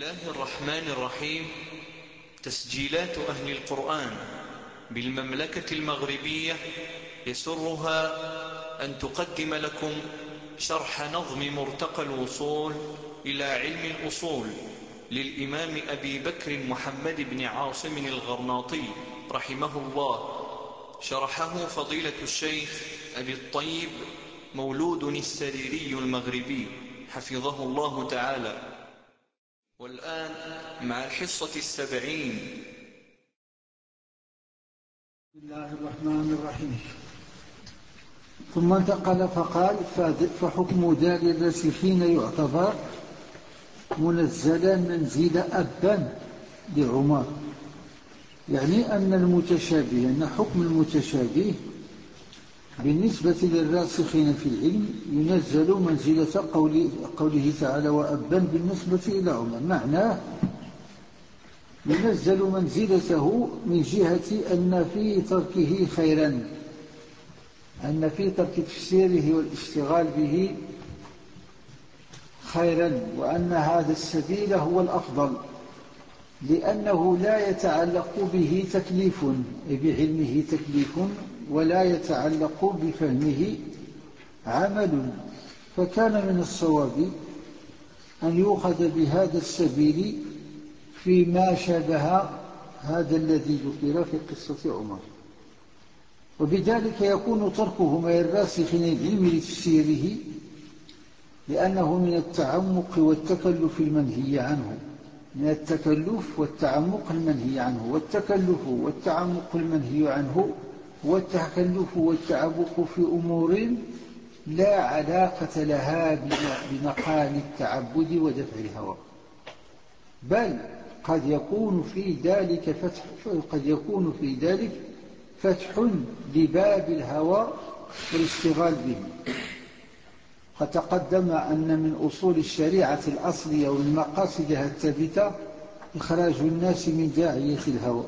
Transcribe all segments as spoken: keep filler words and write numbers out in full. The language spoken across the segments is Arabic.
الله الرحمن الرحيم. تسجيلات أهل القرآن بالمملكة المغربية يسرها أن تقدم لكم شرح نظم مرتقى الوصول إلى علم الأصول للإمام أبي بكر محمد بن عاصم الغرناطي رحمه الله، شرحه فضيلة الشيخ أبي الطيب مولود السريري المغربي حفظه الله تعالى. والآن مع الحصة السبعين. بسم الله الرحمن الرحيم. ثم انتقل فقال: فحكم دار الراسخين يعتبر منزلا منزل أبا لعمر، يعني أن المتشابه أن حكم المتشابه بالنسبة للراسخين في العلم ينزل منزلة قوله تعالى وأبا بالنسبة إلى عمر، معناه ينزل منزلته من جهة أن في تركه خيرا، أن في ترك تفسيره والاشتغال به خيرا، وأن هذا السبيل هو الأفضل، لأنه لا يتعلق به تكليف، بعلمه تكليف، ولا يتعلق بفهمه عمل. فكان من الصواب أن يؤخذ بهذا السبيل فيما شابه هذا الذي ذكر في قصة عمر، وبذلك يكون تركه ما الراسخين العلم لتفسيره، لأنه من التعمق والتكلف المنهي عنه، من التكلف والتعمق المنهي عنه، والتكلف والتعمق المنهي عنه والتكلف والتعمق في أمور لا علاقة لها بمقام التعبد ودفع الهوى، بل قد يكون في ذلك فتح قد يكون في ذلك فتح لباب الهوى والاشتغال به. قد تقدم أن من أصول الشريعة الأصلية ومن مقاصدها الثابتة إخراج الناس من داعية الهوى،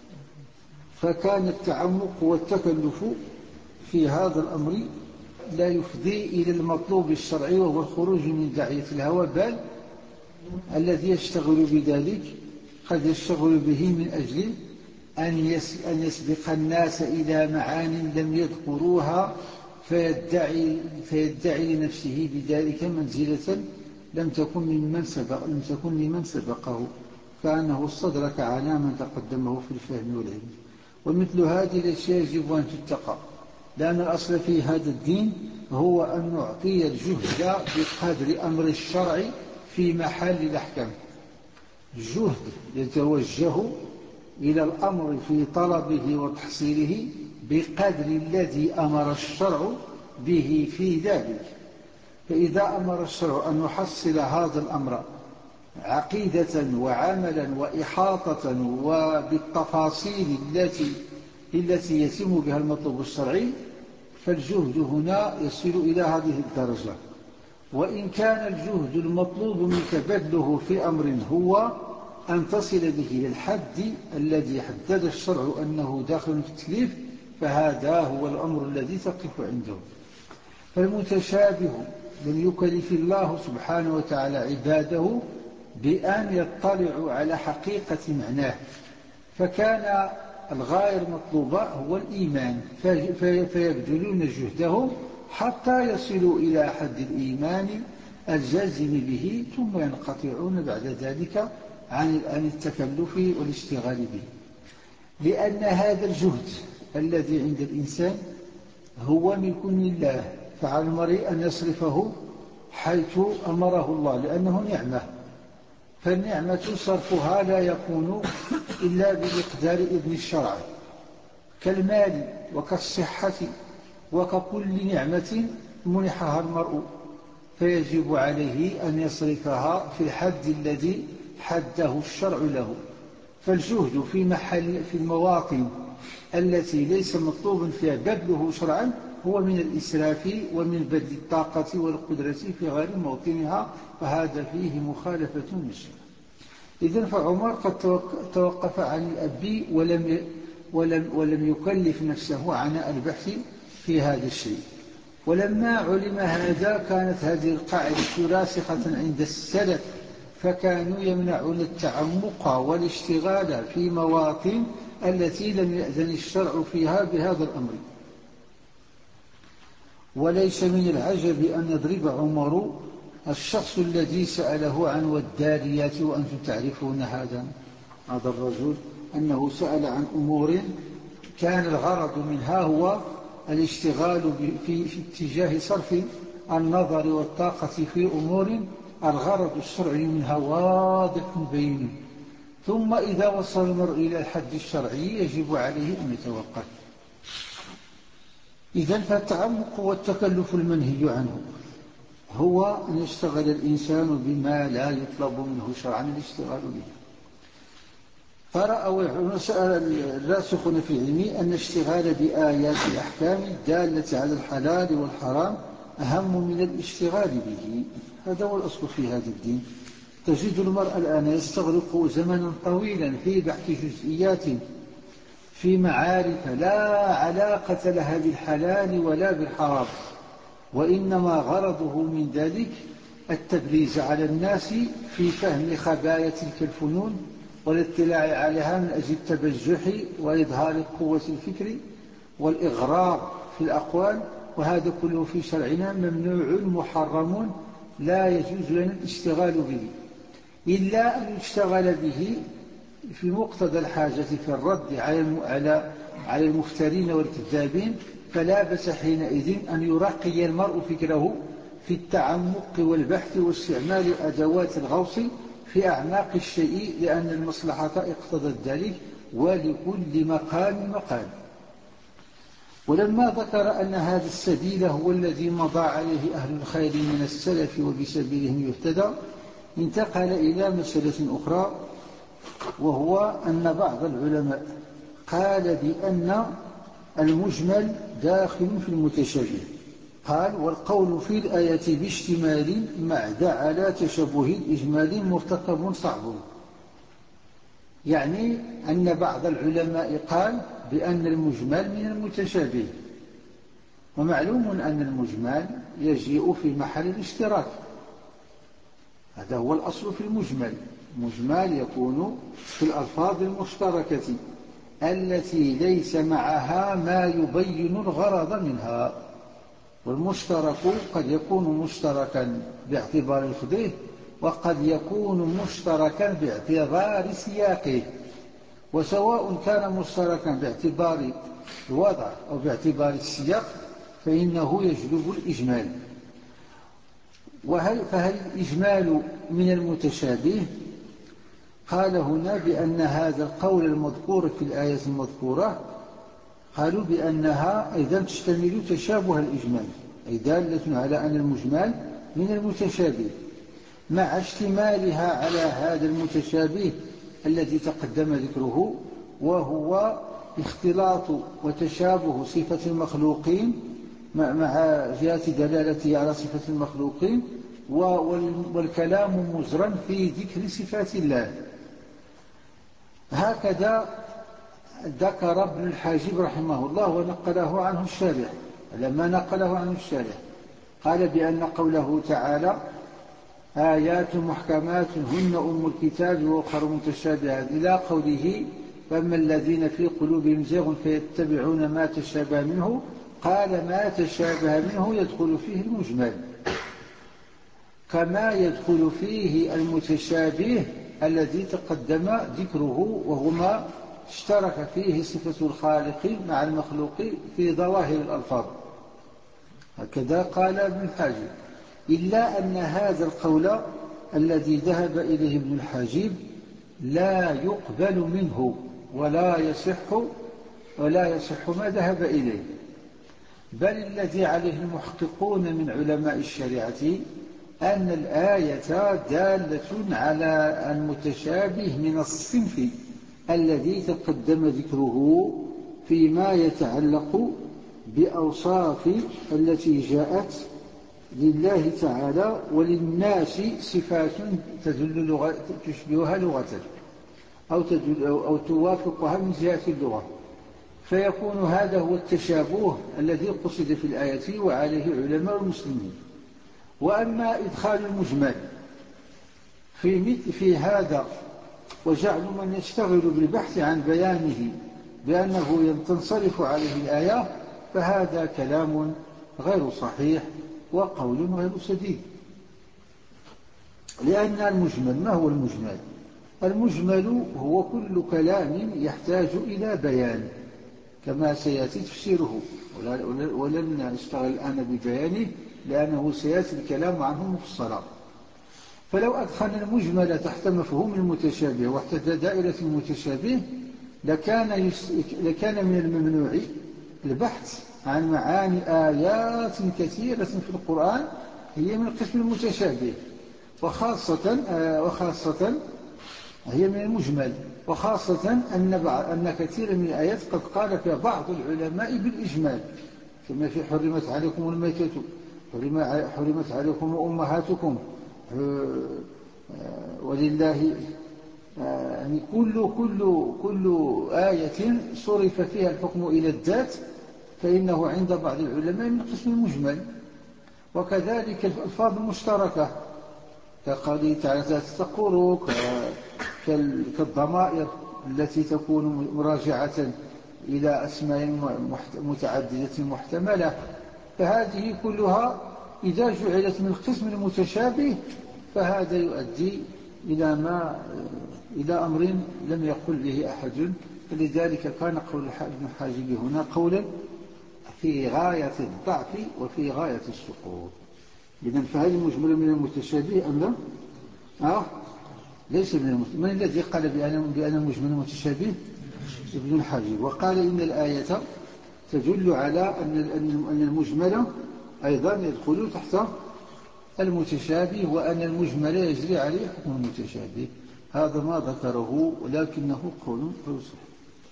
فكان التعمق والتكلف في هذا الأمر لا يفضي إلى المطلوب الشرعي وهو الخروج من داعية الهوى، بل الذي يشتغل بذلك قد يشتغل به من أجل أن يسبق الناس إلى معان لم يذكروها، فيدعي, فيدعي لنفسه بذلك منزلة لم تكن لمن سبق لم تكن لمن سبقه، كأنه استدرك على من تقدمه في الفهم والعلم. ومثل هذه الأشياء يجب أن تتقى، لأن الأصل في هذا الدين هو أن نعطي الجهد بقدر أمر الشرع في محل الأحكام، الجهد يتوجه إلى الأمر في طلبه وتحصيله بقدر الذي أمر الشرع به في ذلك. فإذا أمر الشرع أن نحصل هذا الأمر عقيدة وعملا وإحاطة وبالتفاصيل التي التي يتم بها المطلوب الشرعي، فالجهد هنا يصل إلى هذه الدرجة. وإن كان الجهد المطلوب منك بذله في أمر هو أن تصل به للحد الذي حدد الشرع أنه داخل في التكليف، فهذا هو الأمر الذي تقف عنده. فالمتشابه لم يكلف الله سبحانه وتعالى عباده بأن يطلعوا على حقيقة معناه، فكان الغاية المطلوبة هو الإيمان، فيبذلون جهدهم حتى يصلوا إلى حد الإيمان الجازم به، ثم ينقطعون بعد ذلك عن التكلف والاشتغال به، لأن هذا الجهد الذي عند الإنسان هو ملك لله، فعلى المرء أن يصرفه حيث أمره الله، لأنه نعمة، فالنعمة صرفها لا يكون إلا بمقدار إذن الشرع، كالمال وكالصحة وككل نعمة منحها المرء، فيجب عليه أن يصرفها في الحد الذي حده الشرع له. فالجهد في محل في المواطن التي ليس مطلوب فيها بذله شرعا هو من الإسراف ومن بذل الطاقة والقدرة في غير موطنها، فهذا فيه مخالفة للشرع. إذن فعمر قد توقف عن الأب ولم ولم ولم يكلف نفسه عناء البحث في هذا الشيء. ولما علم هذا كانت هذه القاعدة راسخة عند السلف، فكانوا يمنعون التعمق والاشتغال في مواطن التي لم يأذن الشرع فيها بهذا الأمر. وليس من العجب أن يضرب عمر الشخص الذي سأله عن والداريات وأنتم تعرفون هذا هذا الرجل أنه سأل عن أمور كان الغرض منها هو الاشتغال في, في اتجاه صرف النظر والطاقة في أمور الغرض الشرعي منها واضح بين، ثم إذا وصل المرء إلى الحد الشرعي يجب عليه أن يتوقف. إذن فالتعمق والتكلف المنهي عنه هو أن يشتغل الإنسان بما لا يطلب منه شرعا الاشتغال به. فرأوا سأل الراسخون في علمي أن الاشتغال بآيات الأحكام الدالة على الحلال والحرام أهم من الاشتغال به. هذا هو الأصل في هذا الدين. تجد المرء الآن يستغرق زمنا طويلا في بحث جزئيات في معارف لا علاقة لها بالحلال ولا بالحرام، وإنما غرضه من ذلك التبريز على الناس في فهم خبايا تلك الفنون والاطلاع عليها من أجل التبجح وإظهار قوة الفكر والإغرار في الأقوال، وهذا كله في شرعنا ممنوع محرم لا يجوز لنا الاشتغال به، إلا أن يشتغل به في مقتضى الحاجة في الرد على على المفترين والكذابين، فلا بأس حينئذ أن يرقي المرء فكره في التعمق والبحث واستعمال أدوات الغوص في أعماق الشيء، لأن المصلحة اقتضت ذلك، ولكل مقام مقال. ولما ذكر أن هذا السبيل هو الذي مضى عليه أهل الخير من السلف وبسبيلهم يهتدى، انتقل إلى مسألة أخرى، وهو أن بعض العلماء قال بأن المجمل داخل في المتشابه. قال: والقول في الآية باشتمال مع دعا على تشبه الإجمال مرتكب صعب. يعني أن بعض العلماء قال بأن المجمل من المتشابه، ومعلوم أن المجمل يجيء في محل الاشتراك، هذا هو الأصل في المجمل. المجمل يكون في الألفاظ المشتركة التي ليس معها ما يبين الغرض منها، والمشترك قد يكون مشتركا باعتبار لفظه، وقد يكون مشتركا باعتبار سياقه، وسواء كان مشتركا باعتبار الوضع أو باعتبار السياق فإنه يجلب الإجمال. وهل فهل الإجمال من المتشابه؟ قال هنا بأن هذا القول المذكور في الآية المذكورة قالوا بأنها أيضا تشتمل تشابه الإجمال، أي دالة على أن المجمل من المتشابه، مع اشتمالها على هذا المتشابه الذي تقدم ذكره، وهو اختلاط وتشابه صفة المخلوقين مع جهة دلالته على صفة المخلوقين، والكلام مجرا في ذكر صفات الله. هكذا ذكر ابن الحاجب رحمه الله ونقله عنه الشارح. لما نقله عنه الشارح قال بأن قوله تعالى: آيات محكمات هن أم الكتاب وأخر متشابهات، إلى قوله: فأما الذين في قلوبهم زيغ فيتبعون ما تشابه منه، قال: ما تشابه منه يدخل فيه المجمل، كما يدخل فيه المتشابه الذي تقدم ذكره، وهو ما اشترك فيه صفة الخالق مع المخلوق في ظواهر الألفاظ. هكذا قال ابن الحاجب، إلا أن هذا القول الذي ذهب إليه ابن الحاجب لا يقبل منه ولا يصح ولا يصح ما ذهب إليه، بل الذي عليه المحققون من علماء الشريعة أن الآية دالة على المتشابه من الصنف الذي تقدم ذكره فيما يتعلق بأوصاف التي جاءت لله تعالى وللناس صفات تدل لغة تشبهها لغة أو, تدل أو توافقها من جهة اللغة، فيكون هذا هو التشابه الذي قصد في الآية وعليه علماء المسلمين. وأما إدخال المجمل في مثل في هذا وجعل من يشتغل بالبحث عن بيانه بأنه تنصرف عليه الآية، فهذا كلام غير صحيح وقول غير سديد. لأن المجمل، ما هو المجمل؟ المجمل هو كل كلام يحتاج إلى بيان كما سيأتي تفسيره، ولن نشتغل الآن ببيانه لأنه سيأتي الكلام عنه مفصلا. فلو أدخلنا المجمل تحت مفهوم المتشابه وتحت دائرة المتشابه لكان, لكان من الممنوع البحث عن معاني آيات كثيرة في القرآن هي من قسم المتشابه، وخاصة, وخاصة هي من المجمل، وخاصة أن, أن كثير من الآيات قد قال فيها بعض العلماء بالإجمال، كما في حرمت عليكم الميتة، حرمت عليكم أمهاتكم، ولله يعني كل, كل, كل آية صرف فيها الحكم إلى الذات فإنه عند بعض العلماء من قسم المجمل. وكذلك الألفاظ المشتركة كقوله تعالى تتقروا، كالضمائر التي تكون مراجعة إلى أسماء متعددة محتملة، فهذه كلها إذا جعلت من القسم المتشابه فهذا يؤدي إلى, ما إلى أمر لم يقل به أحد. فلذلك كان قول ابن حاجب هنا قولا في غاية الضعف وفي غاية السقوط. إذن فهل المجمل من المتشابه أم لا؟ أه؟ ليس من المتشابه. من الذي قال بأن المجمل متشابه؟ ابن الحاجب. وقال إن الآية تدل على أن المجمل أيضا يدخل تحت المتشابه وأن المجمل يجري عليه حكم المتشابه. هذا ما ذكره ولكنه قول غير صحيح.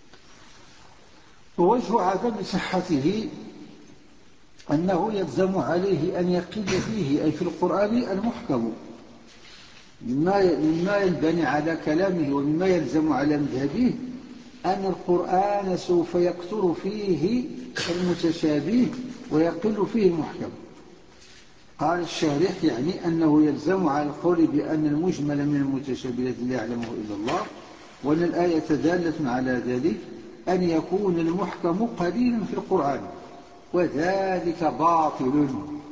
ووجه عدم صحته أنه يلزم عليه أن يقل فيه أي في القرآن المحكم مما مما ينبني على كلامه ومما يلزم على مذهبه أن القرآن سوف يكثر فيه المتشابه ويقل فيه المحكم. قال الشارح يعني أنه يلزم على القول بأن المجمل من المتشابه الذي لا يعلمه إلا الله وأن الآية دالة على ذلك أن يكون المحكم قليلا في القرآن، وذلك باطل،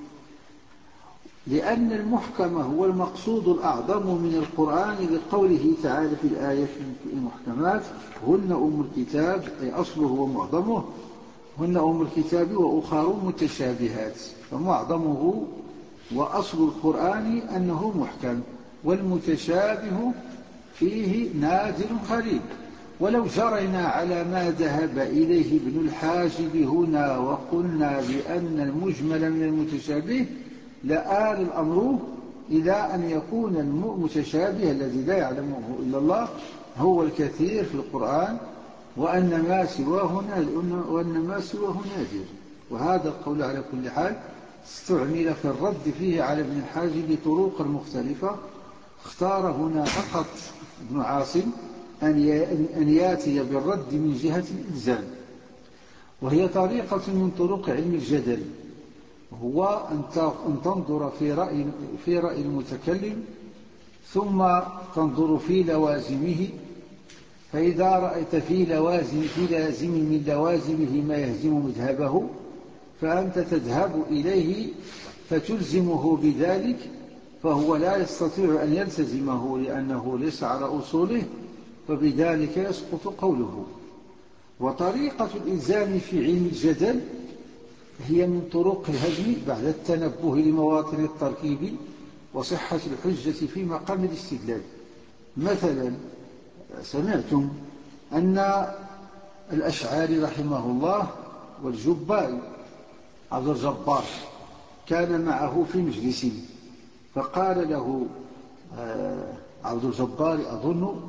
لأن المحكم هو المقصود الأعظم من القرآن لقوله تعالى في الآية المحكمات هن أم الكتاب أي أصله ومعظمه، هن أم الكتاب وأخر متشابهات، فمعظمه وأصل القرآن أنه محكم والمتشابه فيه نادر قليل. ولو جرينا على ما ذهب إليه ابن الحاجب هنا وقلنا بأن المجمل من المتشابه لآل الأمر إلى أن يكون المتشابه الذي لا يعلمه إلا الله هو الكثير في القرآن وأن ما سواه وأن ما سواه نادر. وهذا القول على كل حال استعمل في الرد فيه على ابن الحاجب طرق مختلفة، اختار هنا فقط ابن عاصم أن ياتي بالرد من جهة الإلزام، وهي طريقة من طرق علم الجدل، هو أن تنظر في رأي, في رأي المتكلم ثم تنظر في لوازمه، فإذا رأيت في لوازم, في لازم من لوازمه ما يهزم مذهبه فأنت تذهب إليه فتلزمه بذلك، فهو لا يستطيع أن يلتزمه لأنه ليس على أصوله، فبذلك يسقط قوله. وطريقة الإلزام في علم الجدل هي من طرق الهزم بعد التنبه لمواطن التركيب وصحة الحجة في مقام الاستدلال. مثلا سمعتم أن الأشعري رحمه الله والجبائي عبد الجبار كان معه في مجلس، فقال له عبد الجبار أظن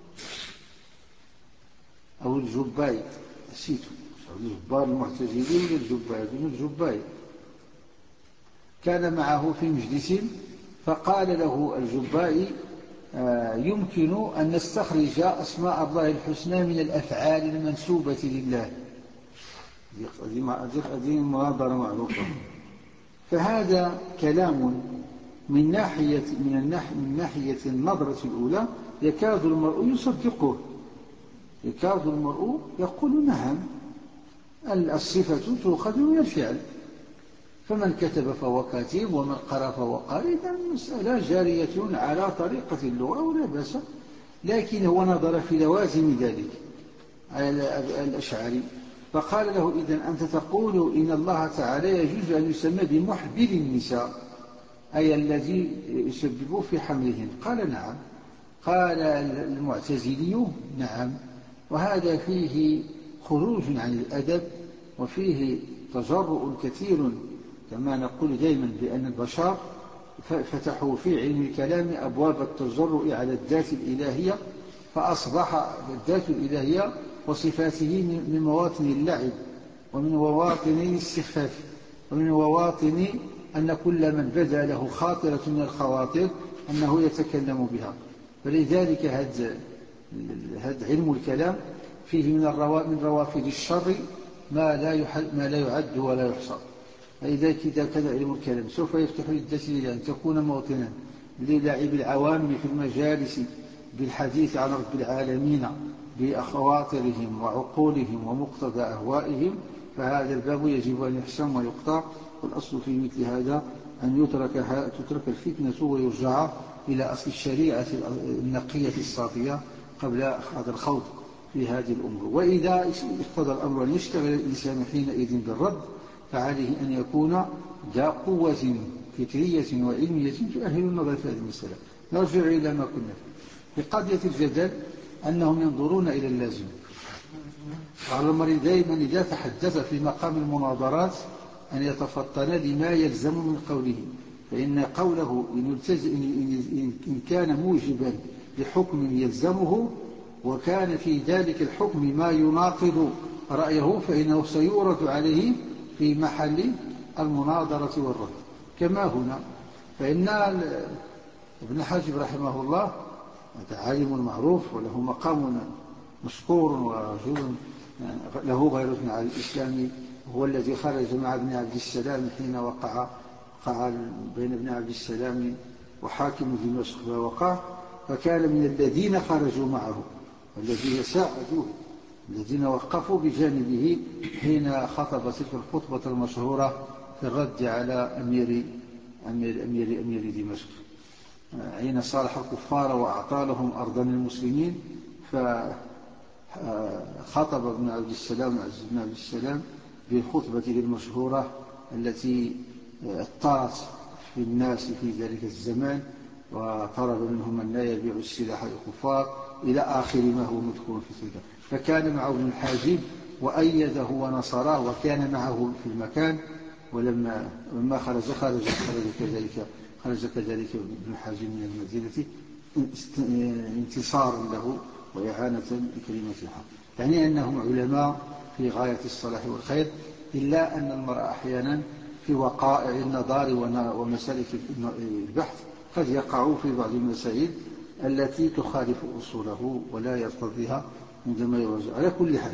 أو الجبائي نسيته، عبد الجبار المعتزلي ولا الجبائي؟ بن الجبائي كان معه في مجلس، فقال له الجبائي يمكن أن نستخرج أسماء الله الحسنى من الأفعال المنسوبة لله. هذه مناظرة معروفة، فهذا كلام من ناحية من الناحية من ناحية النظرة الأولى يكاد المرء يصدقه، يكاد المرء يقول نعم، الصفة تؤخذ من الفعل، فمن كتب فهو كاتب ومن قرأ فهو قارئ، المسألة جارية على طريقة اللغة ولا بأس. لكن هو نظر في لوازم ذلك الأشعري فقال له إذن أنت تقول إن الله تعالى يجوز أن يسمى بمحبل النساء، أي الذي يسبب في حملهن. قال نعم. قال المعتزلي نعم، وهذا فيه خروج عن الأدب وفيه تجرؤ كثير، كما نقول دائما بأن البشر فتحوا في علم الكلام أبواب التجرؤ على الذات الإلهية، فأصبح الذات الإلهية وصفاته من مواطن اللعب ومن مواطن الاستخفاف ومن مواطن أن كل من بدا له خاطرة من الخواطر أنه يتكلم بها. فلذلك هذا علم الكلام فيه من من روافد الشر ما لا ما لا يعد ولا يحصى. فإذا كان علم الكلام سوف يفتح للذات أن تكون موطنا للعب العوام في المجالس بالحديث عن رب العالمين بأخواطرهم وعقولهم ومقتضى أهوائهم، فهذا الباب يجب أن يحسم ويقطع. والأصل في مثل هذا أن يترك تترك الفتنة ويرجع إلى أصل الشريعة النقية الصافية قبل هذا الخوض في هذه الأمور. وإذا اقتضى الأمر أن يشتغل الإنسان حينئذ بالرد فعليه أن يكون ذا قوة فكرية وعلمية تؤهل النظر في هذه المسألة. نرجع إلى ما كنا في قضية الجدل، أنهم ينظرون إلى اللازم. وعلى المرء دائما إذا تحدث في مقام المناظرات أن يتفطن لما يلزم من قوله، فإن قوله إن كان موجبا لحكم يلزمه وكان في ذلك الحكم ما يناقض رأيه فإنه سيورد عليه في محل المناظرة والرد. كما هنا فإن ابن حجب رحمه الله هذا عالم معروف وله مقام مشكور ورجل له غيرة على الإسلام، هو الذي خرج مع ابن عبد السلام حين وقع وقع بين ابن عبد السلام وحاكم دمشق فوقع، فكان من الذين خرجوا معه والذين ساعدوه الذين وقفوا بجانبه حين خطب تلك الخطبة المشهورة في الرد على أمير أمير أمير أمير دمشق حين صالح الكفار وأعطى لهم أرضا المسلمين. فخطب ابن عبد السلام عز بن عبد السلام بالخطبة المشهورة التي اضطرت في الناس في ذلك الزمان وطلب منهم أن لا يبيعوا السلاح للكفار إلى آخر ما هو مذكور في تلك. فكان معه ابن الحاجب وأيده ونصره وكان معه في المكان، ولما لما خرج خرج خرج كذلك خرج كذلك ابن الحاجب من المدينة انتصارا له وإعانة لكلمة الحق. يعني أنهم علماء في غاية الصلاح والخير، إلا أن المرء أحيانا في وقائع النظار ومسالك البحث قد يقع في بعض المسائل التي تخالف أصوله ولا يرتضيها عندما يواجه. على كل حال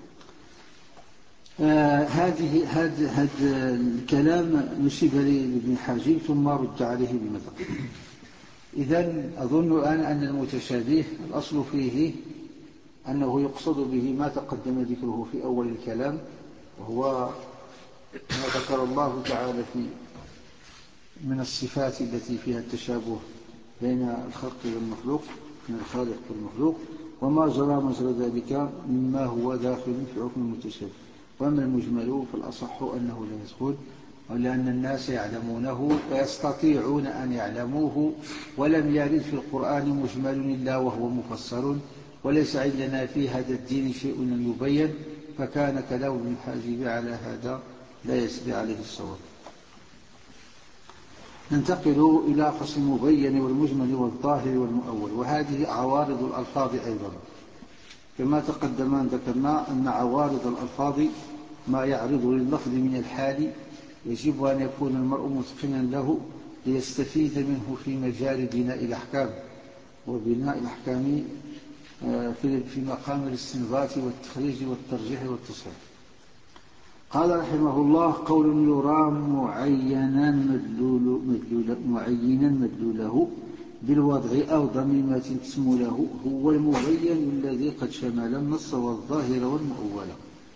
آه هذه هذا هذا الكلام نسب لابن حاجب ثم رد عليه بمثل. إذن أظن الآن أن المتشابه الأصل فيه أنه يقصد به ما تقدم ذكره في أول الكلام، وهو ما ذكر الله تعالى في من الصفات التي فيها التشابه بين الخلق والمخلوق من الخالق والمخلوق، وما جرى مجرى ذلك مما هو داخل في حكم المتشابه. وأما المجمل فالأصح أنه لا يدخل، ولأن الناس يعلمونه ويستطيعون أن يعلموه، ولم يرد في القرآن مجمل إلا وهو مفسر، وليس عندنا في هذا الدين شيء لم يبين، فكان كلام ابن حاجب على هذا لا يسري عليه الصواب. ننتقل إلى فصل المبين والمجمل والظاهر والمؤول، وهذه عوارض الألفاظ أيضا. كما تقدم أن ذكرنا أن عوارض الألفاظ ما يعرض لللفظ من الحال يجب أن يكون المرء متقنا له ليستفيد منه في مجال بناء الأحكام، وبناء الأحكام في مقام الاستنباط والتخريج والترجيح والتصحيح. قال رحمه الله: قول يرام معينا مدلول مدلول معينا مدلوله بالوضع أو ضميمة اسم له هو المبين الذي قد شمل النص والظاهر والمؤول.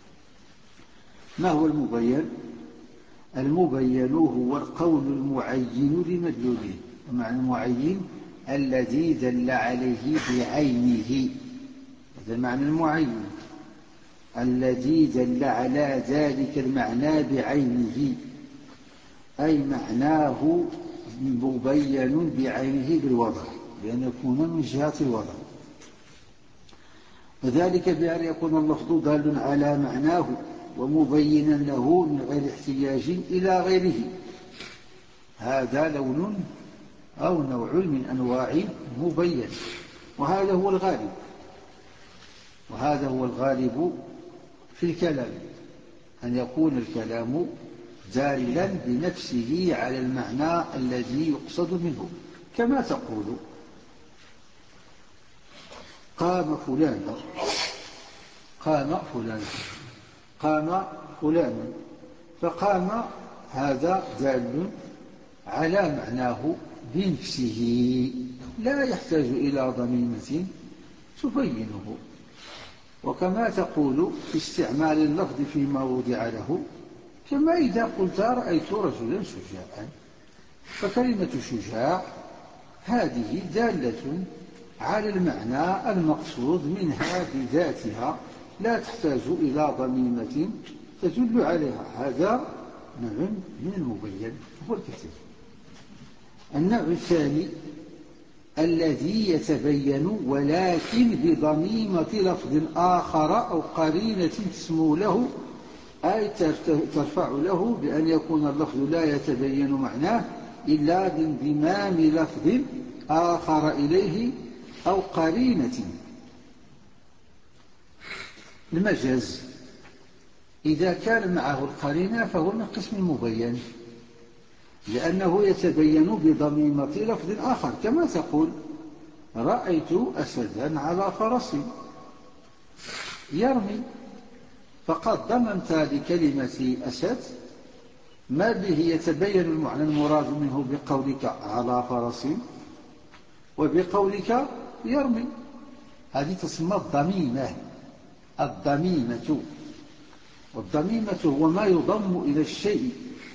ما هو المبين؟ المبين هو القول المعين لمدلوله. معنى المعين الذي دل عليه بعينه، هذا معنى المعين، الذي دل على ذلك المعنى بعينه، أي معناه مبين بعينه بالوضع، بأن يكون من جهة الوضع، وذلك بأن يكون اللفظ دال على معناه ومبينا له من غير احتياج إلى غيره. هذا لون أو نوع من أنواع مبين، وهذا هو الغالب، وهذا هو الغالب في الكلام، أن يكون الكلام دالا بنفسه على المعنى الذي يقصد منه، كما تقول قام فلان، قام فلان، قام فلان، فقام هذا دال على معناه بنفسه، لا يحتاج إلى ضميمة تبينه. وكما تقول في استعمال اللفظ فيما وضع له، كما إذا قلت رأيت رجلا شجاعا، فكلمة شجاع هذه دالة على المعنى المقصود منها بذاتها، لا تحتاج إلى ضميمة تدل عليها. هذا نوع من المبين هو الكثير. النوع الثاني الذي يتبين ولكن بضميمة لفظ آخر أو قرينة تسمو له، أي ترفع له بأن يكون اللفظ لا يتبين معناه إلا بانضمام لفظ آخر إليه أو قرينة. المجاز إذا كان معه القرينة فهو من قسم المبين، لأنه يتبين بضميمة لفظ آخر، كما تقول رأيت أسدا على فرس يرمي، فقد ضممت لكلمة أسد ما به يتبين المعنى المراد منه بقولك على فرس وبقولك يرمي. هذه تسمى الضميمة. الضميمة، والضميمة هو ما يضم إلى الشيء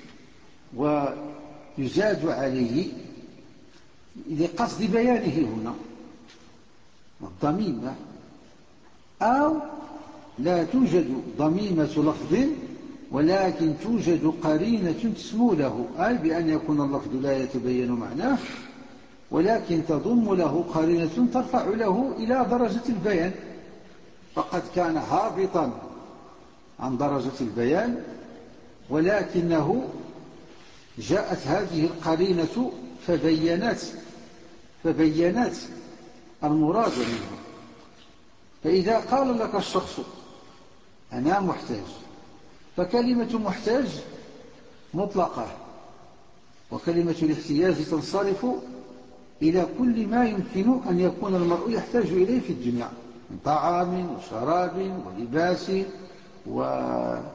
ويزاد عليه لقصد بيانه هنا، الضميمة. أو لا توجد ضميمة لفظ ولكن توجد قرينة تسمو له، أي بأن يكون اللفظ لا يتبين معناه ولكن تضم له قرينة ترفع له إلى درجة البيان، فقد كان هابطا عن درجة البيان، ولكنه جاءت هذه القرينة فبينت فبينت المراد منه. فإذا قال لك الشخص أنا محتاج، فكلمة محتاج مطلقة، وكلمة الاحتياج تنصرف إلى كل ما يمكن أن يكون المرء يحتاج إليه في الدنيا من طعام وشراب ولباس وإعانة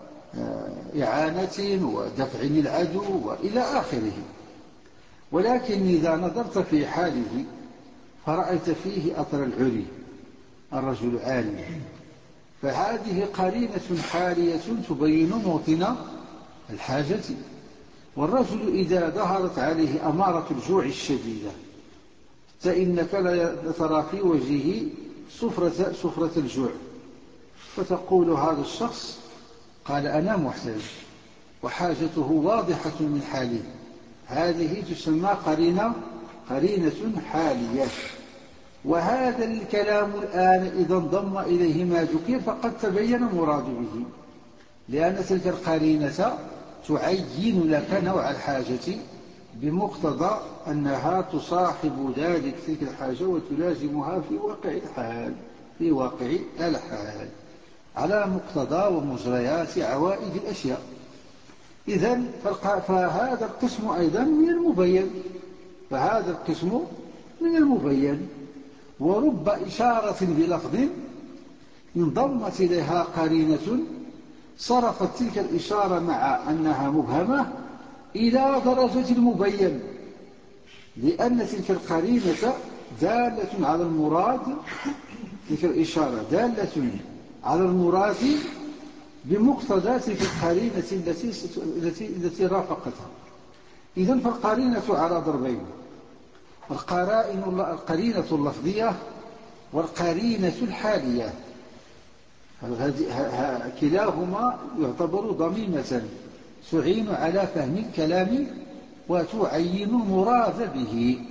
ودفع للعدو وإلى آخره. ولكن إذا نظرت في حاله فرأيت فيه أثر العري، الرجل عاري، فهذه قرينة حالية تبين موطن الحاجة. والرجل إذا ظهرت عليه أمارة الجوع الشديدة فإنك لا ترى في وجهه صفرة, صفرة الجوع، فتقول هذا الشخص قال أنا محتاج وحاجته واضحة من حاله، هذه تسمى قرينة قرينة حالية. وهذا الكلام الآن إذا انضم إليه ما ذكر فقد تبين مراد به، لأن تلك القرينة تعين لك نوع الحاجة بمقتضى أنها تصاحب ذلك تلك الحاجة وتلازمها في واقع الحال في واقع الحال على مقتضى ومجريات عوائد الأشياء. إذن فهذا القسم أيضا من المبين، فهذا القسم من المبين. ورب إشارة بلفظ انضمت إليها قرينة صرفت تلك الإشارة مع أنها مبهمة إلى درجة المبين، لأن تلك القرينة دالة على المراد، تلك الإشارة دالة على المراد بمقتضى تلك القرينة التي التي التي رافقتها. إذن فالقرينة على ضربين: القرائن القرينة اللفظية والقرينة الحالية. كلاهما يعتبر ضميمة تعين على فهم الكلام وتعين المراد به.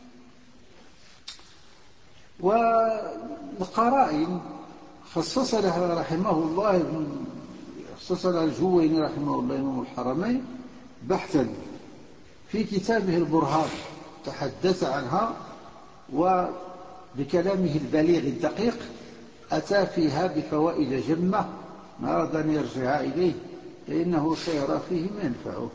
والقرائن خصص لها رحمه الله خصص لها الجويني رحمه الله إمام الحرمين بحثا في كتابه البرهان، تحدث عنها وبكلامه البليغ الدقيق أتى فيها بفوائد جمة، ما أراد أن يرجع إليه لأنه سيرى فيه ما ينفعه.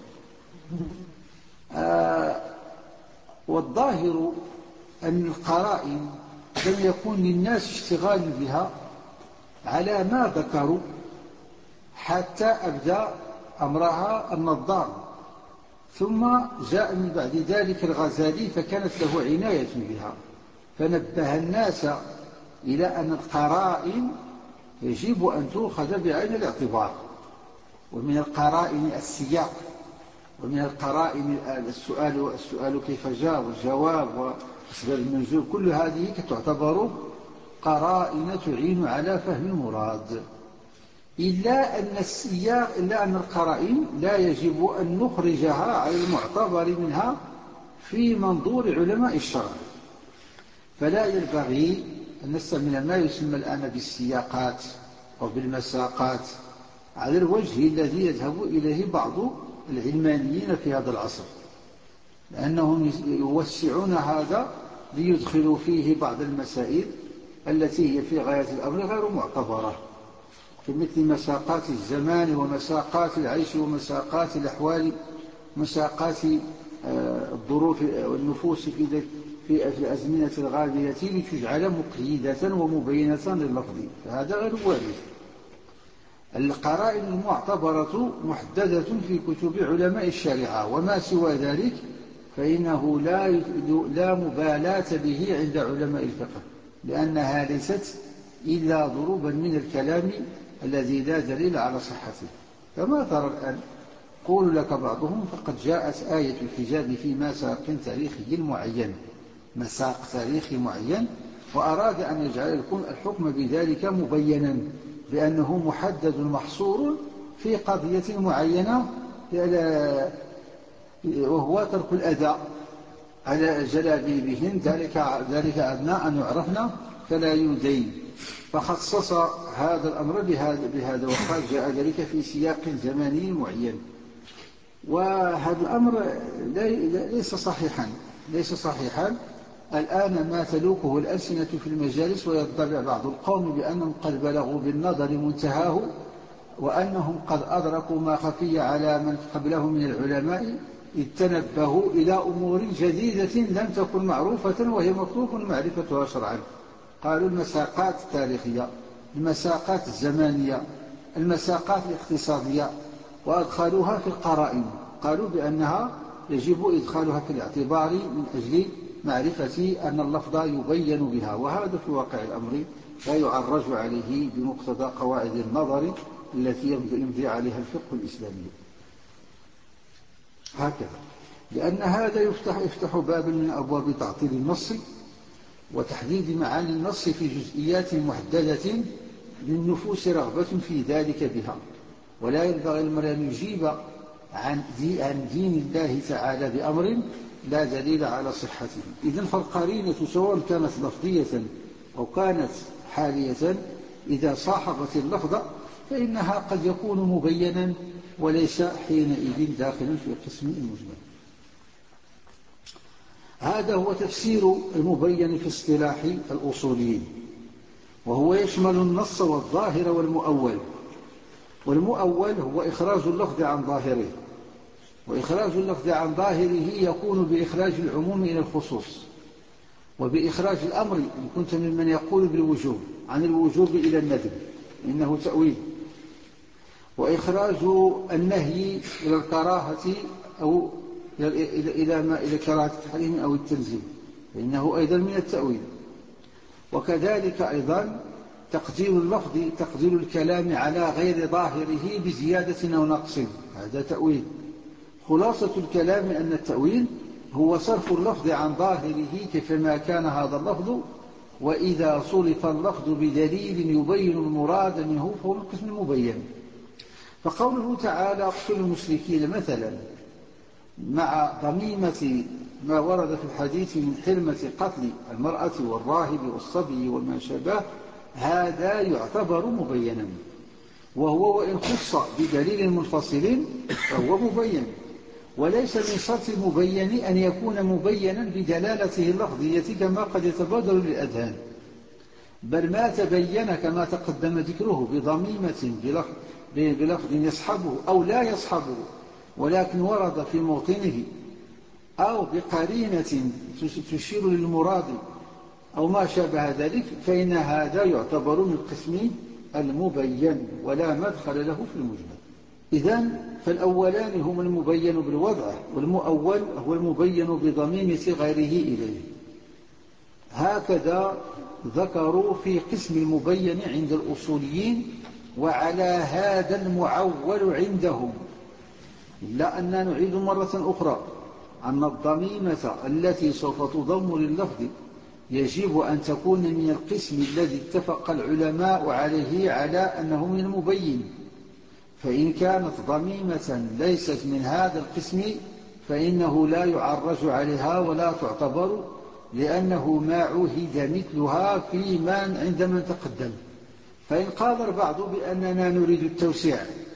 آه والظاهر أن القرائن لم يكن للناس اشتغال بها على ما ذكروا حتى أبدى أمرها النظام، ثم جاء من بعد ذلك الغزالي فكانت له عناية بها، فنبه الناس إلى أن القرائن يجب أن تؤخذ بعين الاعتبار. ومن القرائن السياق، ومن القرائن السؤال السؤال كيف جاء والجواب وأسباب النزول، كل هذه تعتبر قرائن تعين على فهم المراد، إلا أن السياق إلا أن القرائن لا يجب أن نخرجها على المعتبر منها في منظور علماء الشرع، فلا ينبغي أن نستعمل ما يسمى الآن بالسياقات أو بالمساقات على الوجه الذي يذهب إليه بعض العلمانيين في هذا العصر، لأنهم يوسعون هذا ليدخلوا فيه بعض المسائل التي هي في غاية الأمر غير معتبرة، كمثل مساقات الزمان ومساقات العيش ومساقات الأحوال، مساقات الظروف والنفوس في في الأزمنة الغابرة لتجعل مقيدة ومبينة لللفظ، فهذا غير وارد. القرائن المعتبرة محددة في كتب علماء الشريعة، وما سوى ذلك فإنه لا لا مبالاة به عند علماء الفقه، لأنها ليست إلا ضروبا من الكلام الذي لا دليل على صحته. كما ترى الآن قول لك بعضهم فقد جاءت آية الحجاب في مساق تاريخي معين، مساق تاريخي معين، وأراد أن يجعل الحكم بذلك مبينا بأنه محدد محصور في قضية معينة، وهو ترك الأذى على جلابيبهن، ذلك ذلك أدنى أن يعرفنا فلا يدين، فخصص هذا الأمر بهذا, بهذا وقال جاء ذلك في سياق زماني معين. وهذا الأمر ليس صحيحا ليس صحيحا الآن ما تلوكه الألسنة في المجالس، ويطلع بعض القوم بأنهم قد بلغوا بالنظر منتهاه، وأنهم قد أدركوا ما خفي على من قبلهم من العلماء، إذ تنبهوا إلى أمور جديدة لم تكن معروفة وهي مطلوب معرفتها شرعا. قالوا المساقات التاريخية، المساقات الزمانية، المساقات الاقتصادية، وأدخلوها في القرائن، قالوا بأنها يجب إدخالها في الاعتبار من أجل معرفة أن اللفظ يبين بها، وهذا في واقع الأمر لا يعرج عليه بمقتضى قواعد النظر التي يمضي عليها الفقه الإسلامي هكذا، لأن هذا يفتح, يفتح بابا من أبواب تعطيل النص وتحديد معاني النص في جزئيات محددة للنفوس رغبة في ذلك بها، ولا ينبغي المرء أن يجيب عن دين الله تعالى بأمر لا دليل على صحته. إذن فالقرينة سواء كانت لفظية أو كانت حالية إذا صاحبت اللفظ فإنها قد يكون مبينا وليس حينئذ داخلا في قسم المجمل. هذا هو تفسير المبين في اصطلاح الأصوليين، وهو يشمل النص والظاهر والمؤول. والمؤول هو إخراج اللفظ عن ظاهره، وإخراج اللفظ عن ظاهره يكون بإخراج العموم إلى الخصوص، وبإخراج الأمر إن كنت ممن يقول بالوجوب عن الوجوب إلى الندب إنه تأويل، وإخراج النهي إلى الكراهة أو إلى ما إلى كراهة التحريم أو التنزيل، فإنه أيضا من التأويل. وكذلك أيضا تقدير اللفظ، تقدير الكلام على غير ظاهره بزيادة أو نقص، هذا تأويل. خلاصة الكلام أن التأويل هو صرف اللفظ عن ظاهره كيفما كان هذا اللفظ، وإذا صرف اللفظ بدليل يبين المراد منه فهو القسم المبين. فقوله تعالى اقتلوا المشركين مثلا مع ضميمة ما ورد في الحديث من حرمة قتل المرأة والراهب والصبي وما شابه، هذا يعتبر مبينا، وهو وإن خص بدليل منفصل فهو مبين. وليس من شرط المبين أن يكون مبينا بدلالته اللفظية كما قد يتبادر للأذهان، بل ما تبين كما تقدم ذكره بضميمة بلفظ يصحبه أو لا يصحبه ولكن ورد في موطنه، أو بقرينة تشير للمراد أو ما شابه ذلك، فإن هذا يعتبر من قسم المبين ولا مدخل له في المجمل. إذن فالأولان هم المبين بالوضع، والمؤول هو المبين بضميمة غيره إليه. هكذا ذكروا في قسم المبين عند الأصوليين، وعلى هذا المعول عندهم. إلا أننا نعيد مرة أخرى أن الضميمة التي سوف تضم لللفظ يجب أن تكون من القسم الذي اتفق العلماء عليه على أنه من المبين، فإن كانت ضميمة ليست من هذا القسم فإنه لا يعرج عليها ولا تعتبر، لأنه ما عهد مثلها في من عند من تقدم. فإن قال البعض بأننا نريد التوسيع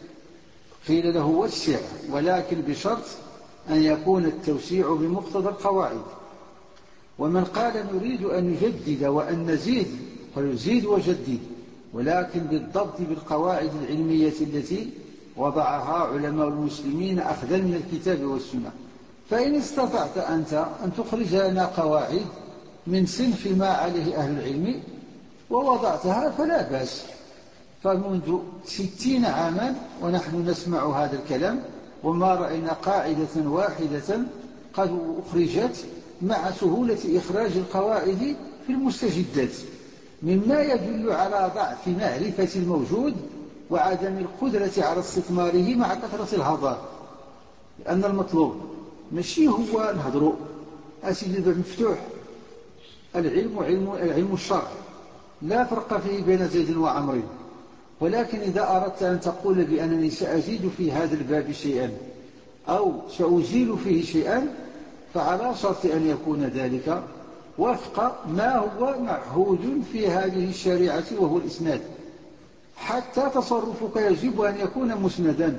قيل له وسع، ولكن بشرط أن يكون التوسيع بمقتضى القواعد. ومن قال نريد أن نجدد وأن نزيد قالوا زيد وجدد، ولكن بالضبط بالقواعد العلمية التي وضعها علماء المسلمين أخذا من الكتاب والسنة. فإن استطعت أنت أن تخرج لنا قواعد من صنف ما عليه أهل العلم ووضعتها فلا بأس. فمنذ ستين عاما ونحن نسمع هذا الكلام، وما رأينا قاعدة واحدة قد أخرجت مع سهولة إخراج القواعد في المستجدات، مما يدل على ضعف معرفة الموجود وعدم القدرة على استثماره مع كثرة الهضار. لأن المطلوب ماشي هو نهضروا أسيدي الباب مفتوح، العلم علم العلم الشرع لا فرق فيه بين زيد وعمر، ولكن إذا أردت أن تقول بأنني سأزيد في هذا الباب شيئا أو سأزيل فيه شيئا فعلى شرط أن يكون ذلك وفق ما هو معهود في هذه الشريعة وهو الإسناد. حتى تصرفك يجب أن يكون مسندا،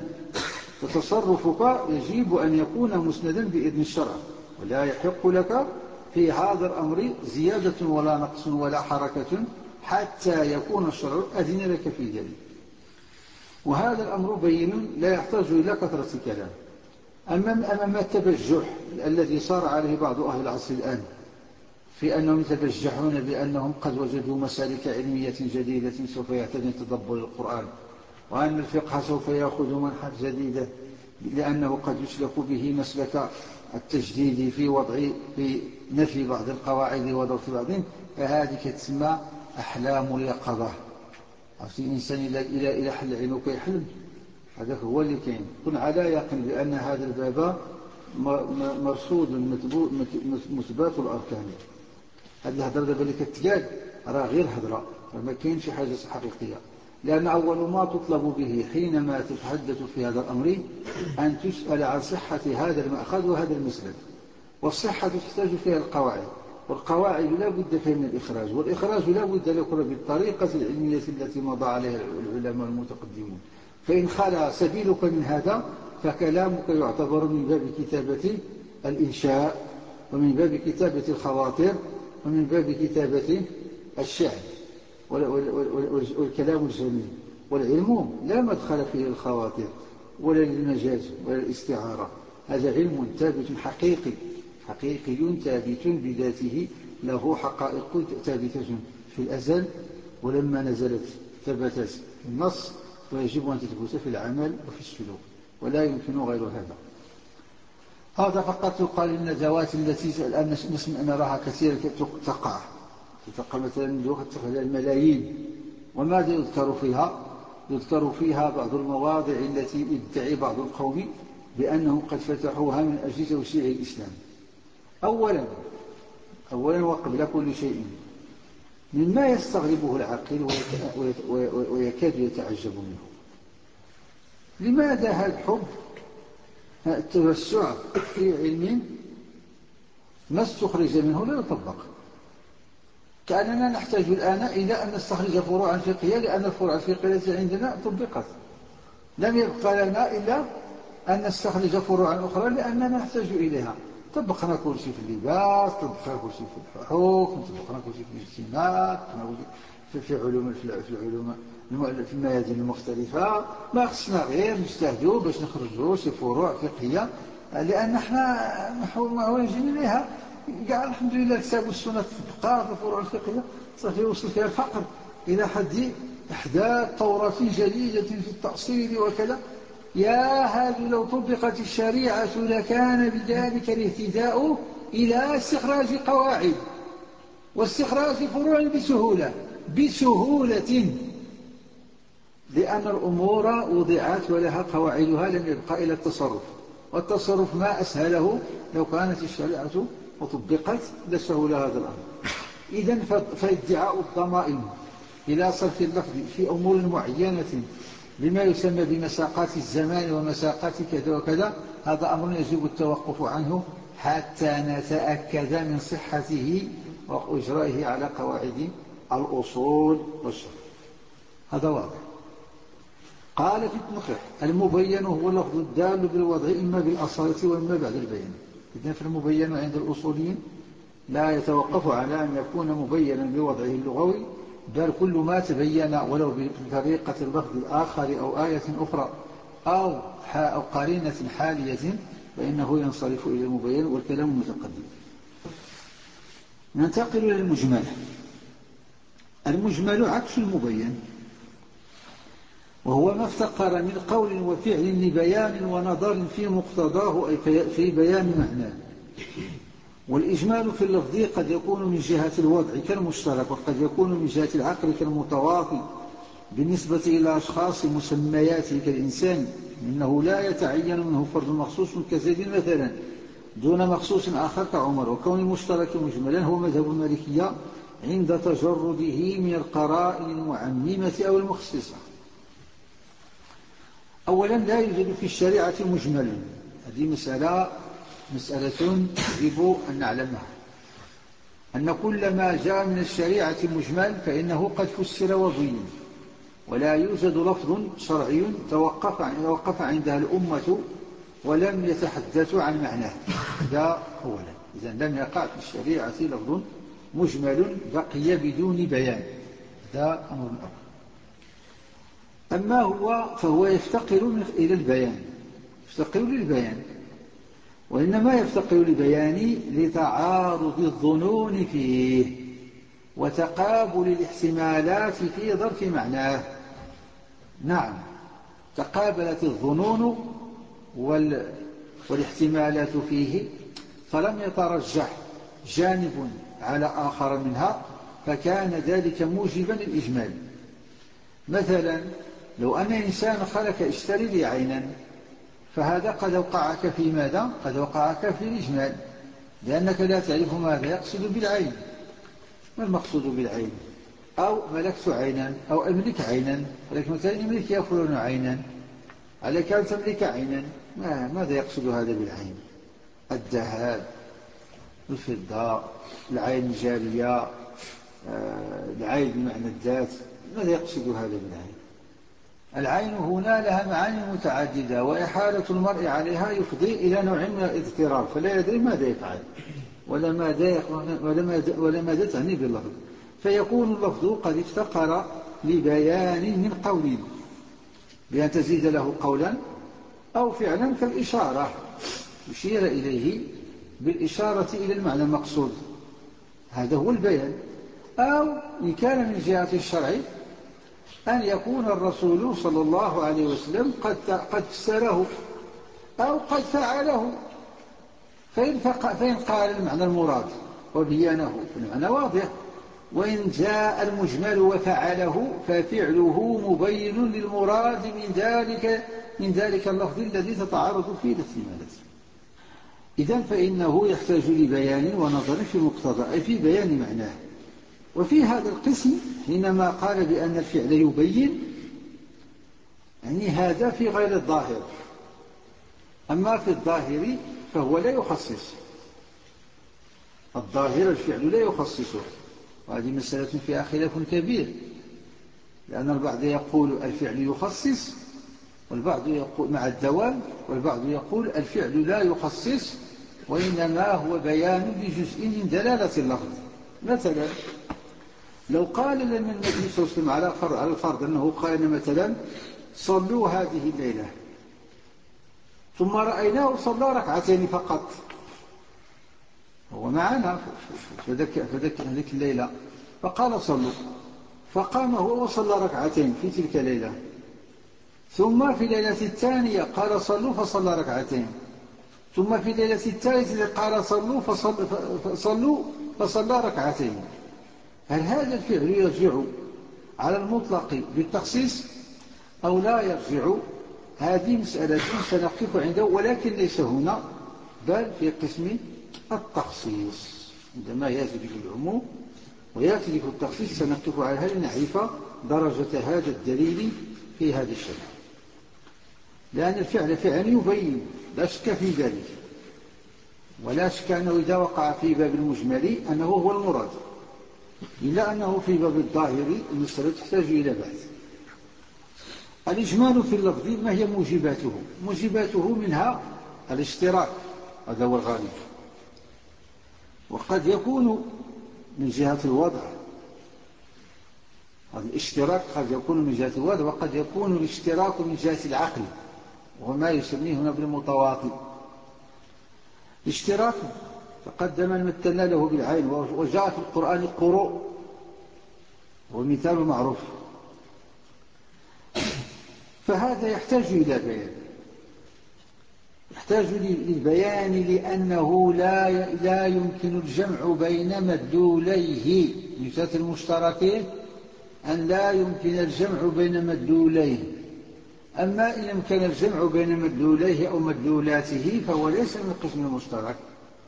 فتصرفك يجب أن يكون مسندا بإذن الشرع، ولا يحق لك في هذا الأمر زيادة ولا نقص ولا حركة حتى يكون الشرع أذن لك في ذلك. وهذا الأمر بين لا يحتاج إلى كثرة كلام. أمام التبجح الذي صار عليه بعض أهل العصر الآن في أنهم يتبجحون بأنهم قد وجدوا مسالك علمية جديدة سوف يعتدون تدبر القرآن، وأن الفقه سوف يأخذ منحا جديدا لأنه قد يسلك به مسلك التجديد في وضع في نفي بعض القواعد وضبط بعضهم، فهذه تسمى أحلام اليقظة. عرفتي الإنسان إلى إلى إلى حل عينه كيحلم، هذا هو اللي كاين. كن على يقين بأن هذا الباب مرصود مثبات الأركان. هذه الهضرة دابا اللي كتقال راه غير هضرة، ما كاين شي حاجة حقيقية. لأن أول ما تطلب به حينما تتحدث في هذا الأمر أن تسأل عن صحة هذا المأخذ وهذا المسلك، والصحة تحتاج فيها القواعد، والقواعد لا بد فيها من الإخراج، والإخراج لا بد أن يكون بالطريقة العلمية التي مضى عليها العلماء المتقدمون. فإن خلا سبيلك من هذا فكلامك يعتبر من باب كتابة الإنشاء، ومن باب كتابة الخواطر، ومن باب كتابة الشعر والكلام الجميل. والعلم لا مدخل فيه للخواطر ولا للمجاز ولا الاستعارة، هذا علم ثابت حقيقي حقيقي ثابت بذاته، له حقائق ثابتة في الأزل، ولما نزلت ثبتت النص ويجب أن تثبت في العمل وفي السلوك، ولا يمكن غير هذا. هذا فقط يقال الندوات التي الآن نراها كثيرا تقع تقع مثلا تقع الملايين، وماذا يذكر فيها؟ يذكر فيها بعض المواضع التي يدعي بعض القوم بأنهم قد فتحوها من أجل توسيع الإسلام. أولا أولا وقبل كل شيء، مما يستغربه العاقل ويكاد يتعجب منه، لماذا هذا الحب التوسع في علم ما استخرج منه لا يطبق؟ كأننا نحتاج الآن إلى أن نستخرج فروعا فقهية، لأن الفروع الفقهية التي عندنا طبقت، لم يبقى لنا إلا أن نستخرج فروعا أخرى لأننا نحتاج إليها. طبقنا كل شيء في اللباس، طبقنا كل شيء في الحقوق، طبقنا كل شيء في الاجتماع، في علوم في العلوم في الميادين المختلفة، ما خصنا غير نجتهدوا باش نخرجوا شي فروع فقهية، لأن احنا محوجين إليها. قال الحمد لله الكتاب والسنة تبقى في الفروع الفقهية، صافي وصل فيها الفقر إلى حد إحداث طورة جديدة في التأصيل وكذا. يا هذا لو طبقت الشريعة لكان بذلك الاهتداء إلى استخراج قواعد واستخراج فروع بسهولة بسهولة لأن الأمور وضعت ولها قواعدها، لم يبقى إلى التصرف، والتصرف ما أسهله لو كانت الشريعة وطبقت لسهل هذا الأمر. إذن فادعاء الضمائن إلى صرف اللفظ في أمور معينة بما يسمى بمساقات الزمان ومساقات كذا وكذا، هذا أمر يجب التوقف عنه حتى نتأكد من صحته وإجرائه على قواعد الأصول والشرع. هذا واضح. قال في التنقيح: المبين هو اللفظ الدال بالوضع إما بالأصالة وإما بعد البيان. إذن فالمبين عند الأصوليين لا يتوقف على أن يكون مبينا بوضعه اللغوي، بل كل ما تبين ولو بطريقة اللفظ الآخر أو آية أخرى أو, أو قرينة حالية فإنه ينصرف إلى المبين، والكلام متقدم. ننتقل إلى المجمل. المجمل عكس المبين، وهو ما افتقر من قول وفعل لبيان ونظر في مقتضاه أي في بيان معناه. والإجمال في اللفظ قد يكون من جهة الوضع كالمشترك، وقد يكون من جهة العقل كالمتواطي بالنسبة إلى أشخاص مسمياته كالإنسان، إنه لا يتعين منه فرد مخصوص كزيد مثلا دون مخصوص آخر كعمر. وكون المشترك مجملا هو مذهب المالكية عند تجرده من القرائن المعممة أو المخصصة. أولا، لا يوجد في الشريعة مجمل. هذه مسألة مسألة يجب أن نعلمها، أن كل ما جاء من الشريعة مجمل فإنه قد فسر وبين، ولا يوجد لفظ شرعي توقف عندها الأمة ولم يتحدثوا عن معناه. هذا أولا. إذن لم يقع في الشريعة لفظ مجمل بقي بدون بيان، هذا أمر أول. أما هو فهو يفتقر إلى البيان، يفتقر للبيان، وإنما يفتقر لبيان لتعارض الظنون فيه وتقابل الاحتمالات في ظرف معناه. نعم، تقابلت الظنون وال... والاحتمالات فيه، فلم يترجح جانب على آخر منها، فكان ذلك موجبا للإجمال. مثلا لو أن إنسان خلك اشتري لي عينا، فهذا قد وقعك في ماذا؟ قد وقعك في الإجمال، لأنك لا تعرف ماذا يقصد بالعين. ما المقصود بالعين؟ أو ملكت عينا أو أملك عينا، ولكن مثلا يملك يا فلان عينا، عليك أن تملك عينا. ما ماذا يقصد هذا بالعين؟ الذهب، الفضة، العين الجارية، آه، العين بمعنى الذات. ماذا يقصد هذا بالعين؟ العين هنا لها معاني متعددة، وإحالة المرء عليها يفضي إلى نوع من الاضطراب، فلا يدري ماذا يفعل ولا ماذا ولا ماذا تعني باللفظ، فيكون اللفظ قد افتقر لبيان من قول بأن تزيد له قولا أو فعلا كالإشارة، يشير إليه بالإشارة إلى المعنى المقصود، هذا هو البيان. أو إن كان من جهة الشرع أن يكون الرسول صلى الله عليه وسلم قد قد فسره أو قد فعله، فإن, فإن قال المعنى المراد وبيانه المعنى واضح، وإن جاء المجمل وفعله ففعله مبين للمراد من ذلك من ذلك اللفظ الذي تتعارض فيه الاحتمالات. إذن فإنه يحتاج لبيان ونظر في مقتضى أي في بيان معناه. وفي هذا القسم حينما قال بأن الفعل يبين، يعني هذا في غير الظاهر، أما في الظاهر فهو لا يخصص. الظاهر الفعل لا يخصصه، وهذه مسألة فيها خلاف كبير، لأن البعض يقول الفعل يخصص، والبعض يقول مع الدوام، والبعض يقول الفعل لا يخصص وإنما هو بيان لجزء من دلالة اللفظ. مثلا لو قال لنا النبي صلى الله عليه وسلم على فرض على الفرض أنه قال مثلا صلوا هذه الليلة، ثم رأيناه صلى ركعتين فقط، هو معنا فذك هذيك الليلة، فقال صلوا، فقام هو وصلى ركعتين في تلك الليلة، ثم في الليلة الثانية قال صلوا فصلى ركعتين، ثم في الليلة الثالثة قال صلوا فصلوا, فصلوا فصلى ركعتين. هل هذا الفعل يرجع على المطلق بالتخصيص أو لا يرجع؟ هذه مسألة سنقف عنده، ولكن ليس هنا بل في قسم التخصيص. عندما يأتي به العموم ويأتي به التخصيص سنقف عليها لنعرف درجة هذا الدليل في هذا الشيء، لأن الفعل فعل يبين لا شك في ذلك، ولا شك أنه إذا وقع في باب المجمل أنه هو المراد، إلا أنه في باب الظاهر المسألة تحتاج إلى بحث. الإجمال في اللفظ ما هي موجباته؟ موجباته منها الاشتراك، هذا هو الغالب، وقد يكون من جهة الوضع، الاشتراك قد يكون من جهة الوضع، وقد يكون الاشتراك من جهة العقل، وما يسميه هنا بالمتواطئ. اشتراك تقدم مثلنا له بالعين، وجاء في القرآن قروء، ومثال معروف، فهذا يحتاج إلى بيان، يحتاج للبيان لأنه لا لا يمكن الجمع بين مدلوليه، من جهة المشتركين أن لا يمكن الجمع بين مدلوليه، أما إن يمكن الجمع بين مدلوليه أو مدلولاته فهو ليس من القسم المشترك.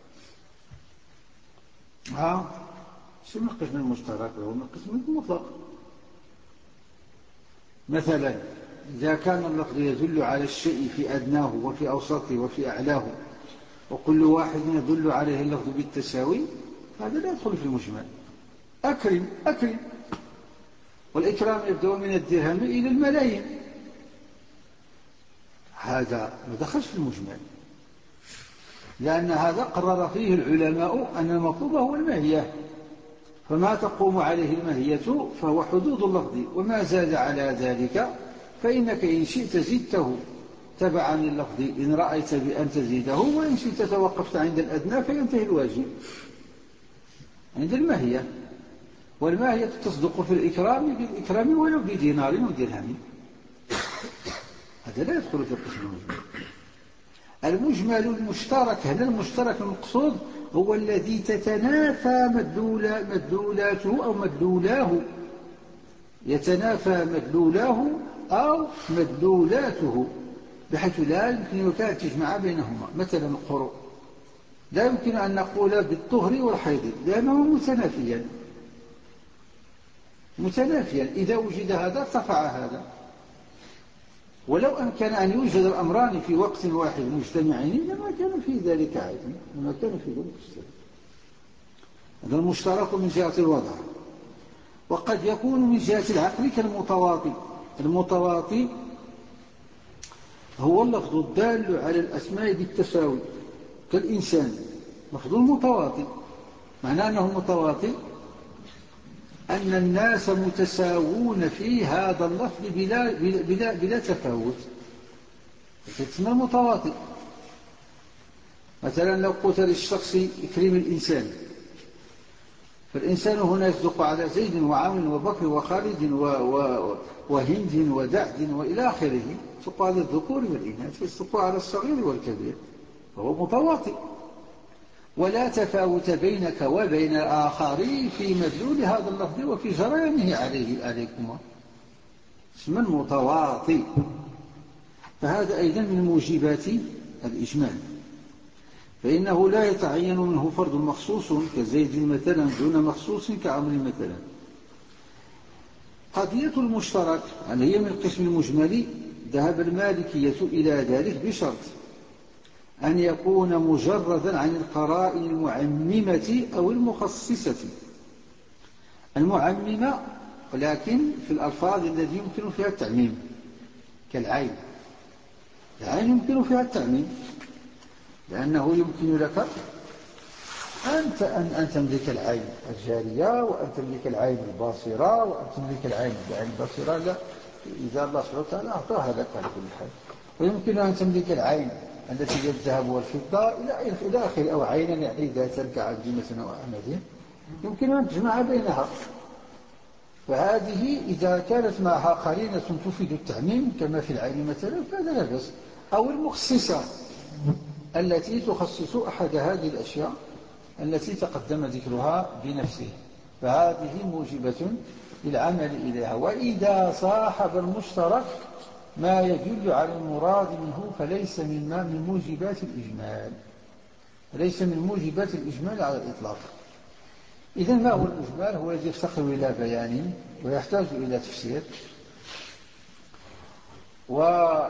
ها شو من القسم المشترك؟ هو من القسم المطلق. مثلا إذا كان اللفظ يدل على الشيء في أدناه وفي أوسطه وفي أعلاه، وكل واحد يدل عليه اللفظ بالتساوي، هذا لا يدخل في المجمل. أكرم أكرم، والإكرام يبدأ من الدرهم إلى الملايين، هذا ما دخلش في المجمل، لأن هذا قرر فيه العلماء أن المطلوب هو الماهية، فما تقوم عليه الماهية فهو حدود اللفظ، وما زاد على ذلك فإنك إن شئت زدته تبعا لللفظ إن رأيت بأن تزيده، وإن شئت توقفت عند الأدنى فينتهي الواجب عند الماهية. والماهية تصدق في الإكرام بالإكرام ولو بدينار ودرهم، هذا لا يدخل في القسم المجمل. المجمل المشترك، هذا المشترك المقصود هو الذي تتنافى مدلول مدلولاته أو مدلولاه، يتنافى مدلولاه أو مدلولاته، بحيث لا يمكن أن تجمع بينهما. مثلا القروء لا يمكن أن نقول بالطهر والحيض لأنه متنافيا متنافيا إذا وجد هذا ارتفع هذا، ولو أمكن أن يوجد الأمران في وقت واحد مجتمعين لما كان في ذلك عادي، لما كان في ذلك الشيء. هذا المشترك من جهة الوضع. وقد يكون من جهة العقل كالمتواطي. المتواطي هو اللفظ الدال على الأسماء بالتساوي كالإنسان، لفظ المتواطي معناه أنه متواطي أن الناس متساوون في هذا اللفظ بلا, بلا, بلا تفاوت، فتسمى متواطئ. مثلا لو قلت للشخص اكرم الإنسان، فالإنسان هنا يصدق على زيد وعمر وبكر وخالد و و وهند ودعد وإلى آخره، يصدق على الذكور والإناث، يصدق على الصغير والكبير، فهو متواطئ. ولا تفاوت بينك وبين الآخرين في مدلول هذا اللفظ وفي جريانه عليه عليكما، اسما متواطئ. فهذا أيضا من موجبات الإجمال، فإنه لا يتعين منه فرد مخصوص كزيد مثلا دون مخصوص كعمر مثلا. قضية المشترك هل هي من القسم المجمل؟ ذهب المالكية إلى ذلك بشرط أن يكون مجردا عن القرائن المعممة أو المخصصة. المعممة ولكن في الألفاظ التي يمكن فيها التعميم كالعين، العين يمكن فيها التعميم، لأنه يمكن لك أنت أن أن تملك العين الجارية، وأن تملك العين الباصرة، وأن تملك العين العين الباصرة، لا، إذا الله سبحانه وتعالى أعطاها لك على كل حال. ويمكن أن تملك العين التي هي الذهب والفضة إلى آخره، أو عينا يعني ذاتا كعجيمة أو أعمد، يمكن أن تجمع بينها. فهذه إذا كانت معها قرينة تفيد التعميم كما في العين مثلا فهذا لا بأس. أو المخصصة التي تخصص أحد هذه الأشياء التي تقدم ذكرها بنفسه، فهذه موجبة للعمل إليها. وإذا صاحب المشترك ما يدل على المراد منه فليس مما من موجبات الإجمال، ليس من موجبات الإجمال على الإطلاق. إذن ما هو الإجمال؟ هو الذي يفتقر إلى بيان ويحتاج إلى تفسير، ولا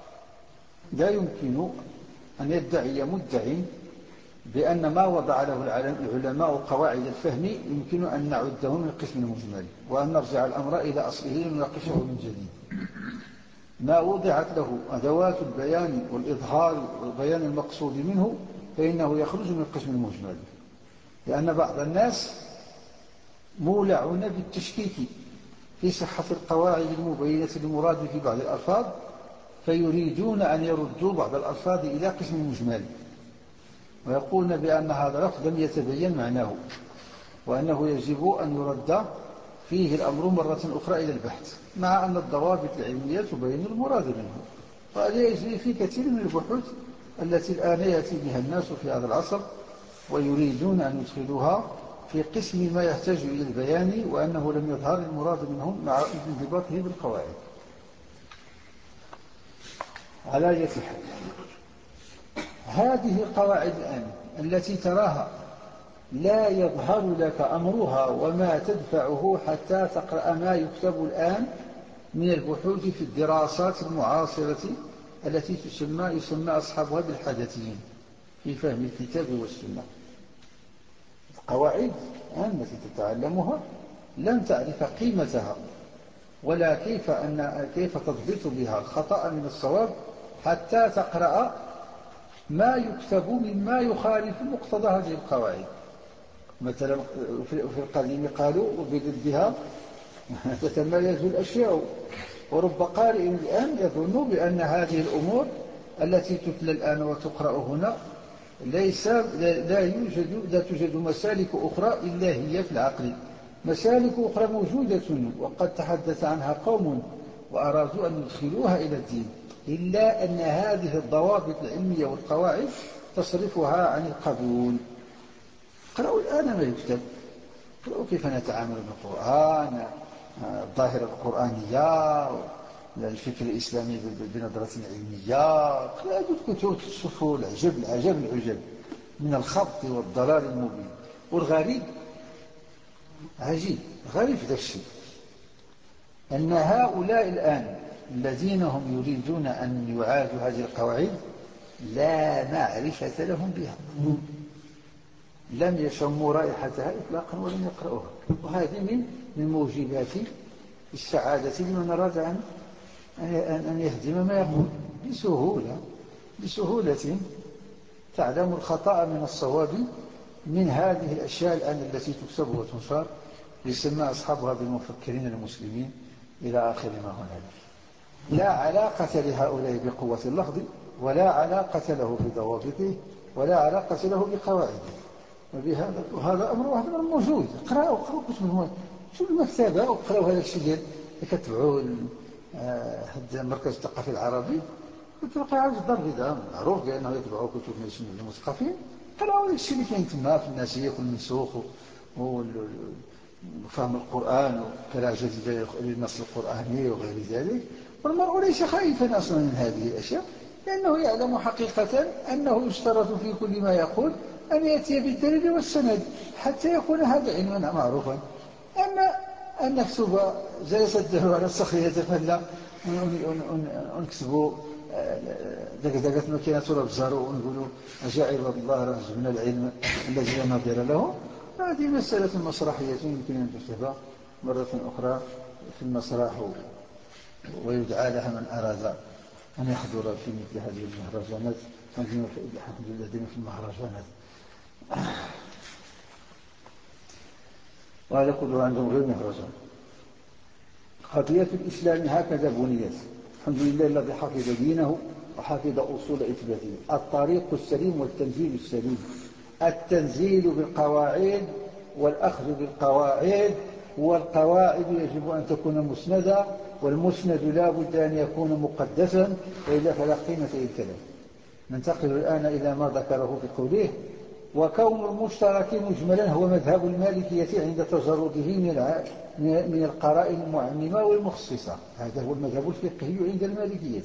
يمكن أن يدعي مدعي بأن ما وضع له العلماء قواعد الفهم يمكن أن نعده من القسم المجمل، وأن نرجع الأمر إلى أصله لنناقشه من جديد. ما وضعت له أدوات البيان والإظهار وبيان المقصود منه فإنه يخرج من القسم المجمل، لأن بعض الناس مولعون بالتشكيك في صحة القواعد المبينة للمراد في بعض الألفاظ، فيريدون أن يردوا بعض الألفاظ إلى قسم مجمل، ويقولون بأن هذا اللفظ لم يتبين معناه، وأنه يجب أن يرد فيه الأمر مرة أخرى إلى البحث، مع أن الضوابط العلمية تبين المراد منه. وهذا يجري في كثير من البحوث التي الآن يأتي بها الناس في هذا العصر، ويريدون أن يدخلوها في قسم ما يحتاج إلى البيان، وأنه لم يظهر المراد منهم مع انضباطه بالقواعد. على أية حال، هذه القواعد الآن التي تراها لا يظهر لك أمرها وما تدفعه حتى تقرأ ما يكتب الآن من البحوث في الدراسات المعاصرة التي تسمى يسمى أصحابها بالحدثيين في فهم الكتاب والسنة. القواعد التي تتعلمها لن تعرف قيمتها ولا كيف أن كيف تضبط بها الخطأ من الصواب حتى تقرأ ما يكتب مما يخالف مقتضى هذه القواعد. مثلا في القديم قالوا وبضدها تتميز الأشياء، ورب قارئ الآن يظن بأن هذه الأمور التي تتلى الآن وتقرأ هنا ليس لا يوجد لا توجد مسالك أخرى إلا هي في العقل. مسالك أخرى موجودة وقد تحدث عنها قوم وأرادوا أن يدخلوها إلى الدين، إلا أن هذه الضوابط العلمية والقواعد تصرفها عن القبول. اقرأوا الآن ما يكتب، اقرأوا كيف نتعامل بالقرآن، الظاهرة القرآنية، الفكر الإسلامي بنظرة علمية، كتب تشوفوا العجب العجب العجب من الخبط والضلال المبين. والغريب عجيب غريب ذا الشيء أن هؤلاء الآن الذين هم يريدون أن يعادوا هذه القواعد لا معرفة لهم بها، لم يشموا رائحتها إطلاقا ولم يقرأوها. وهذه من من موجبات السعادة لمن أراد أن أن يهدم ما يقول بسهولة بسهولة تعلم الخطأ من الصواب من هذه الأشياء الآن التي تكتب وتنشر يسمى أصحابها بالمفكرين المسلمين إلى آخر ما هنالك. لا علاقة لهؤلاء بقوة اللفظ، ولا علاقة له بضوابطه، ولا علاقة له بقواعده، وبهذا وهذا أمر واحد أمر موجود. قراءوا قراءوا كتب شوفوا المكتبة وقراوا هذا الشيء ديال كتبعوا هذا المركز الثقافي العربي كتلقى عارف الدار البيضاء معروف بأنه يتبعوا كتب المثقفين. قراوا هذا الشيء اللي كاين تما في الناسية والمنسوخ وفهم القرآن وكراجة للنص القرآني وغير ذلك. والمرء ليس خائفا أصلا من هذه الأشياء لأنه يعلم حقيقة أنه يشترط في كل ما يقول أن يأتي بالدليل والسند حتى يكون هذا علما معروفا. أما أن نكتب جلس الدهر على الصخرية فلا ونكتبوا دقدقة مكينة الأبصار ونقولوا عجائب الله رجل من العلم الذي لا نظير له. هذه مسألة مسرحية يمكن أن تكتب مرة أخرى في المسرح ويدعى لها من أراد أن يحضر في مثل هذه المهرجانات الحمد لله الذين في المهرجانات. وهذا كله عندهم غير مهرجان. قضية الإسلام هكذا بنيت. الحمد لله الذي حفظ دينه وحفظ أصول إثباته. الطريق السليم والتنزيل السليم. التنزيل بالقواعد والأخذ بالقواعد. والقواعد يجب أن تكون مسندة والمسند لا بد أن يكون مقدسا وإلا فلا قيمة للكلام. ننتقل الآن إلى ما ذكره في قوله وكون المشترك مجملا هو مذهب المالكية عند تجرده من القرائن المعممة والمخصصة. هذا هو المذهب الفقهي عند المالكية.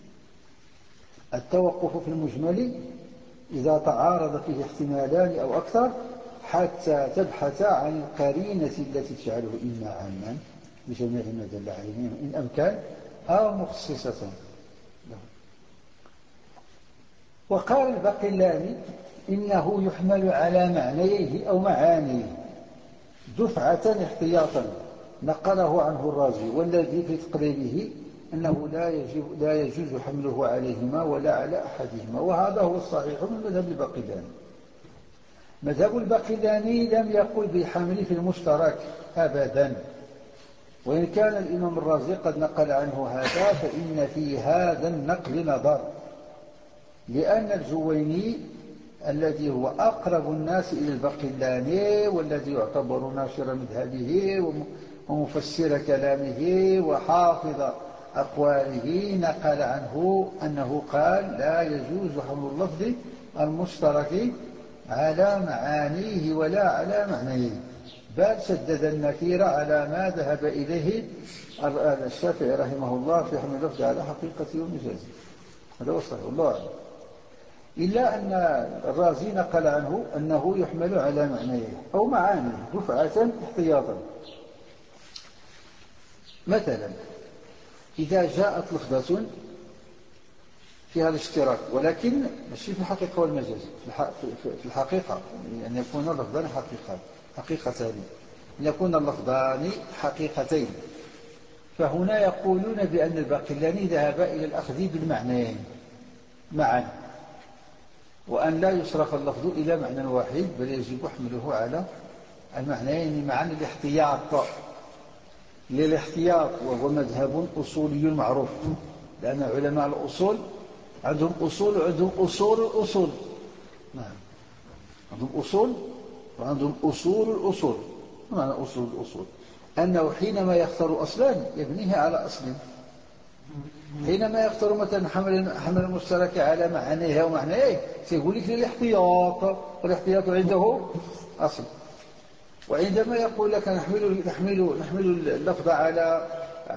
التوقف في المجمل إذا تعارض فيه احتمالان أو أكثر حتى تبحث عن القرينة التي تجعله إما عاما بجميع ما دل عليه إن أمكن أو مخصصة له. وقال الباقلاني إنه يحمل على معنيه أو معانيه دفعة احتياطا نقله عنه الرازي والذي في تقريره أنه لا يجب لا يجوز حمله عليهما ولا على أحدهما. وهذا هو الصحيح من مذهب الباقلاني. مذهب الباقلاني لم يقل بالحمل في المشترك أبدا. وإن كان الإمام الرازي قد نقل عنه هذا فإن في هذا النقل نظر لأن الجويني الذي هو أقرب الناس إلى الباقلاني والذي يعتبر ناشر مذهبه ومفسر كلامه وحافظ أقواله نقل عنه أنه قال لا يجوز حمل اللفظ المشترك على معانيه ولا على معنيه بل شدد النكير على ما ذهب إليه الشافعي رحمه الله في حمل اللفظ على حقيقته ومجازه. هذا هو الصحيح والله أعلم. إلا أن الرازي نقل عنه أنه يحمل على معنيه أو معانيه دفعة احتياطا. مثلا إذا جاءت لفظة فيها الاشتراك ولكن ماشي في الحقيقة والمجاز في الحقيقة أن يكون اللفظان حقيقة حقيقتان أن يكون اللفظان حقيقتين فهنا يقولون بأن الباقلاني ذهب إلى الأخذ بالمعنيين معا وأن لا يصرف اللفظ إلى معنى واحد بل يجب حمله على المعنيين معا للاحتياط للاحتياط وهو مذهب أصولي معروف لأن علماء الأصول عندهم أصول وعندهم أصول الأصول. نعم عندهم أصول وعندهم أصول الأصول. ما معنى أصول الأصول؟ أنه حينما يختار أصلا يبنيه على أصل. حينما يختار مثلا حمل حمل المشترك على معنيه ومعنيه سيقول لك للاحتياط والاحتياط عنده أصل. وعندما يقول لك نحمل نحمل نحمل اللفظ على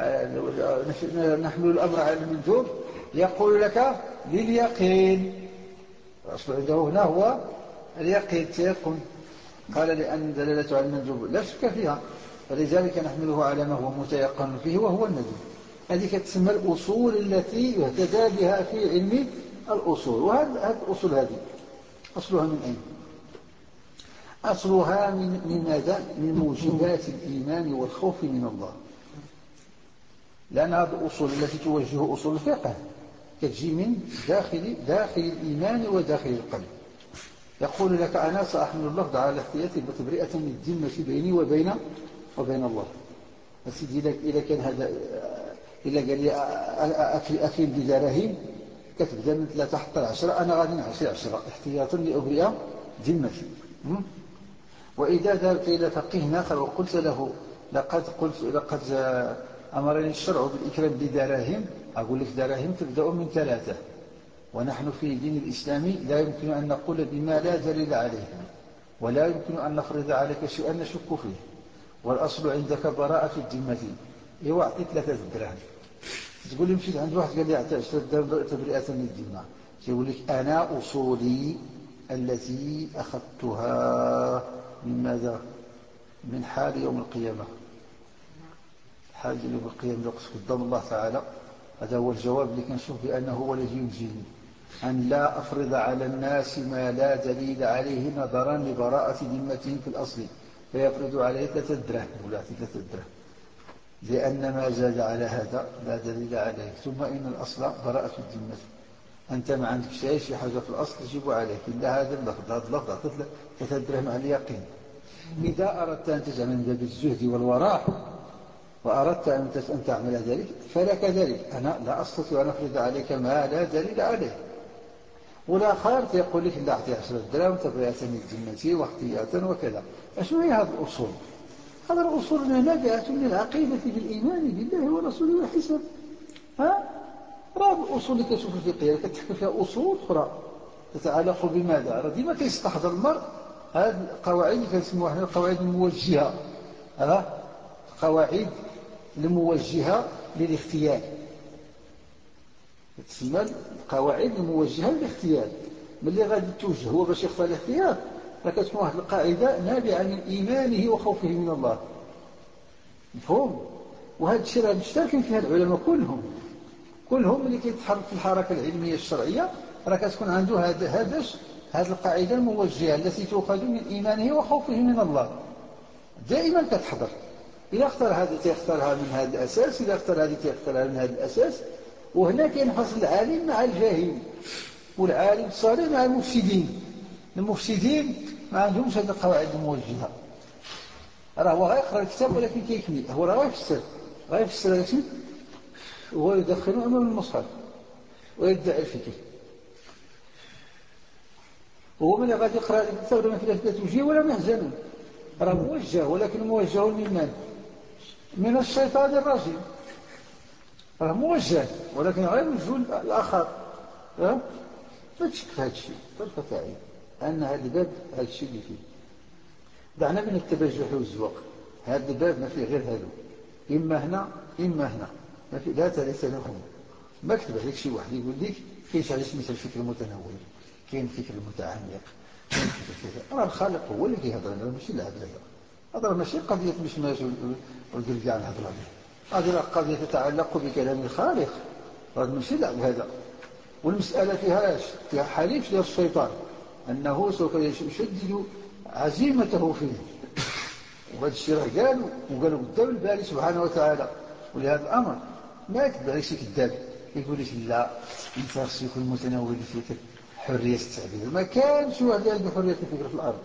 نحمل الأمر على المندوب يقول لك لليقين. الأصل عنده هنا هو اليقين تيقن. قال لأن دلالته على المندوب لا شك فيها فلذلك نحمله على ما هو متيقن فيه وهو الندب. هذه تسمى الأصول التي يهتدى بها في علم الأصول. وهذه الأصول هذه أصلها من أين؟ أصلها من من ماذا؟ من موجبات الإيمان والخوف من الله. لأن هذه الأصول التي توجه أصول الفقه تجي من داخل داخل الإيمان وداخل القلب. يقول لك أنا سأحمل اللفظ على الاحتياط بتبرئة للذمة بيني وبين وبين الله. أسيدي إذا كان هذا إلا قال لي أكل بدراهم كتبدا من ثلاثة حتى العشرة أنا غادي نعشي عشرة احتياطا لأبرئ ذمتي. وإذا ذهبت إلى فقيه آخر وقلت له لقد قلت لقد أمرني الشرع بالإكرام بدراهم، أقول لك دراهم تبدأ من ثلاثة، ونحن في دين الإسلامي لا يمكن أن نقول بما لا دليل عليه، ولا يمكن أن نفرض عليك شيئا نشك فيه، والأصل عندك براءة الذمة. إيوا أعطي ثلاثة دراهم، تقول لي مشيت عند واحد قال لي أعطي عشرة دراهم تبرئة للذمة، يقول لك أنا أصولي التي أخذتها من ماذا؟ من حال يوم القيامة. حال يوم القيامة يقصد قدام الله تعالى. هذا هو الجواب اللي كنشوف بأنه هو الذي ينجيني، أن لا أفرض على الناس ما لا دليل عليه نظرا لبراءة ذمتهم في الأصل، فيفرض عليه ثلاثة دراهم ولا ثلاثة دراهم، لأن ما زاد على هذا لا دليل عليه. ثم إن الأصل براءة الذمة، أنت ما عندك شيء شي حاجة في الأصل تجيب عليك إلا هذا اللفظ، هذا اللفظ أعطيت ثلاثة دراهم على اليقين. إذا أردت أن تجعل من باب الزهد والوراء وأردت أن تعمل ذلك فلك ذلك، أنا لا أستطيع أن أفرض عليك ما لا دليل عليه. ولا خير يقول لك لا أعطي عشرة دراهم تبرئة من ذمتي واحتياطا وكذا. أشنو هي هذه الأصول؟ هذه الأصول نابعة من العقيدة بالإيمان بالله ورسوله والحساب. ها؟ راه الأصول اللي كتشوف الفقهية كتحكي فيها أصول أخرى تتعلق بماذا؟ راه ديما كيستحضر المرء هذه القواعد اللي كنسموها حنا القواعد الموجهة، ها؟ قواعد الموجهة للاختيار، تسمى القواعد الموجهة للاختيار. ملي غادي توجه هو باش يختار الاختيار راه كتكون واحد القاعدة نابعة من إيمانه وخوفه من الله، مفهوم؟ وهذا الشيء راه مشتركين فيها العلماء كلهم كلهم اللي كيتحرك في الحركة العلمية الشرعية راه كتكون عنده هذا هذا هذه القاعدة الموجهة التي تؤخذ من إيمانه وخوفه من الله، دائما كتحضر. إذا اختار هذا تيختارها من هذا الأساس، إذا اختار هذه تيختارها من هذا الأساس. وهنا كينفصل العالم مع الجاهل، والعالم الصالح مع المفسدين. المفسدين ما عندهمش هذه القواعد الموجهة، راه هو غيقرأ الكتاب ولكن كيكمل، هو راه غيفسر غيفسر هذا الشيء وهو يدخله أمام المصحف ويدعي الفكر. وهو من غادي يقرأ الكتاب ما فيه لا توجيه ولا محزن، راه موجه ولكن موجه من من؟ من الشيطان الرجيم، راه موجه ولكن غير موجه الآخر. ها؟ ما تشك في هذا الشيء طرفة عين أن هذا الباب هذا الشيء اللي فيه. دعنا من التبجح والزواق، هذا الباب ما فيه غير هذا، إما هنا إما هنا، ما في لا ثالث لهم. ما كتب عليك شي واحد يقول لك كاين شي حاجه سميتها الفكر المتنوع، كاين الفكر المتعمق، كاين الفكر كذا. راه الخالق هو اللي كيهضر لنا ماشي العبد. هذا هذا ماشي قضيه مش ماشي والقول كاع نهضر عليه، هذه راه قضيه تتعلق بكلام الخالق، هذا ماشي لعب هذا. والمساله فيها ايش؟ فيها حليف ديال الشيطان انه سوف يشدد عزيمته فيه، وهذا الشيء راه قالوا وقالوا قدام الباري سبحانه وتعالى. ولهذا الامر ما يكذب عليك شي كذاب يقول لك لا انت خصك يكون متناول الفكر حريه التعبير. ما كانش واحد عنده حريه الفكر في الارض،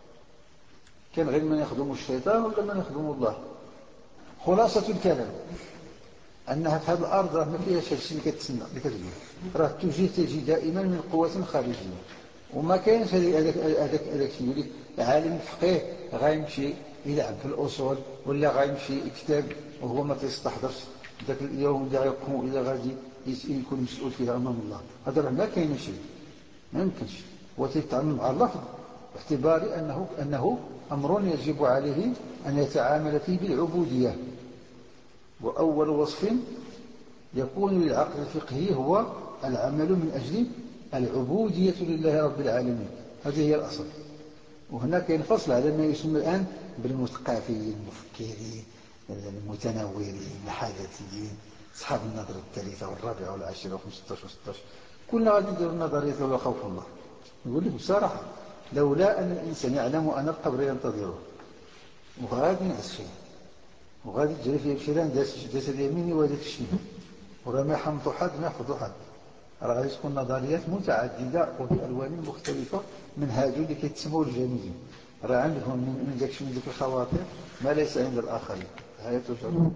كان غير من يخدم الشيطان ولا من يخدم الله. خلاصه الكلام انها في هذه الارض راه ما فيهاش هذا الشيء اللي كتسنى اللي كتقول، راه التوجيه تجي دائما من قوه خارجيه. وما كاينش هذاك هذاك هذاك الشيء يقول لك عالم الفقيه غيمشي يلعب في الاصول ولا غيمشي يكتب وهو ما تيستحضرش ذاك اليوم اللي غيقوم الى غادي يكون مسؤول فيها امام الله. هذا راه ما كاين شيء، ما يمكنش. هو تيتعامل مع اللفظ باعتبار انه انه امر يجب عليه ان يتعامل فيه بالعبوديه. واول وصف يكون للعقل الفقهي هو العمل من اجل العبوديه لله رب العالمين، هذه هي الاصل. وهناك ينفصل على ما يسمى الآن بالمثقفين المفكرين المتنورين الحدثيين أصحاب النظرة الثالثة والرابعة والعاشرة وخمسطاش وستاش. كلنا غادي نديروا النظرية لولا خوف الله. نقول لك بصراحة لولا أن الإنسان يعلم أن القبر ينتظره وغادي نعس فيه وغادي تجري فيه بشيران داس اليميني وداس الشمال وراه ما يحمض حد ما يحفظ حد، راه غادي تكون نظريات متعدده وبالوان مختلفه من هادو اللي كيتسموا الجانبين. راه عندهم من داكشي من ديك الخواطر ما ليس عند الاخرين. هاي تجرب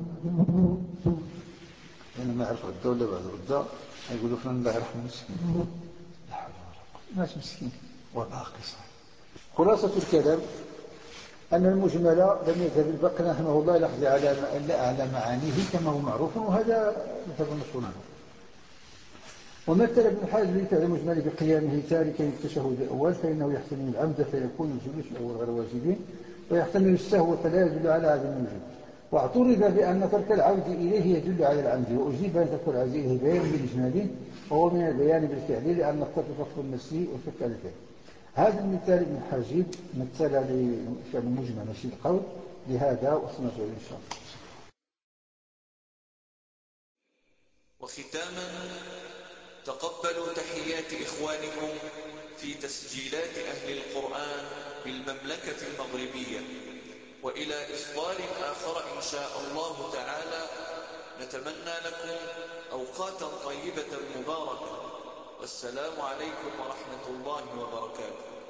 انا ما عرف غدا ولا بعد غدا يقولوا فلان الله يرحم مسكين، لا حول ولا قوه، ماشي مسكين وباقي صحيح. خلاصه الكلام أن المجمل لم يذهب البقر رحمه الله لحظ على معانيه كما هو معروف، وهذا مذهب مشهور عنه. ومثل ابن الحاجب لفعل المجمل بقيامه تاركا التشهد الأول، فإنه يحتمل العمد فيكون الجلوس الأول غير واجبين، ويحتمل السهو فلا يدل على عدم الوجوب. واعترض بأن ترك العود إليه يدل على العمد، وأجيب أن ترك العود إليه بيان بالإجمال وهو من البيان بالفعل، لأن الترك فقط النفسي والفك على الفعل. هذا المثال ابن الحاجب مثل لفعل المجمل ماشي القول، لهذا وسنرجع إن شاء الله. وختاما، تقبلوا تحيات إخوانكم في تسجيلات أهل القرآن بالمملكة المغربية، وإلى إصدار آخر إن شاء الله تعالى. نتمنى لكم أوقاتا طيبة مباركة، والسلام عليكم ورحمة الله وبركاته.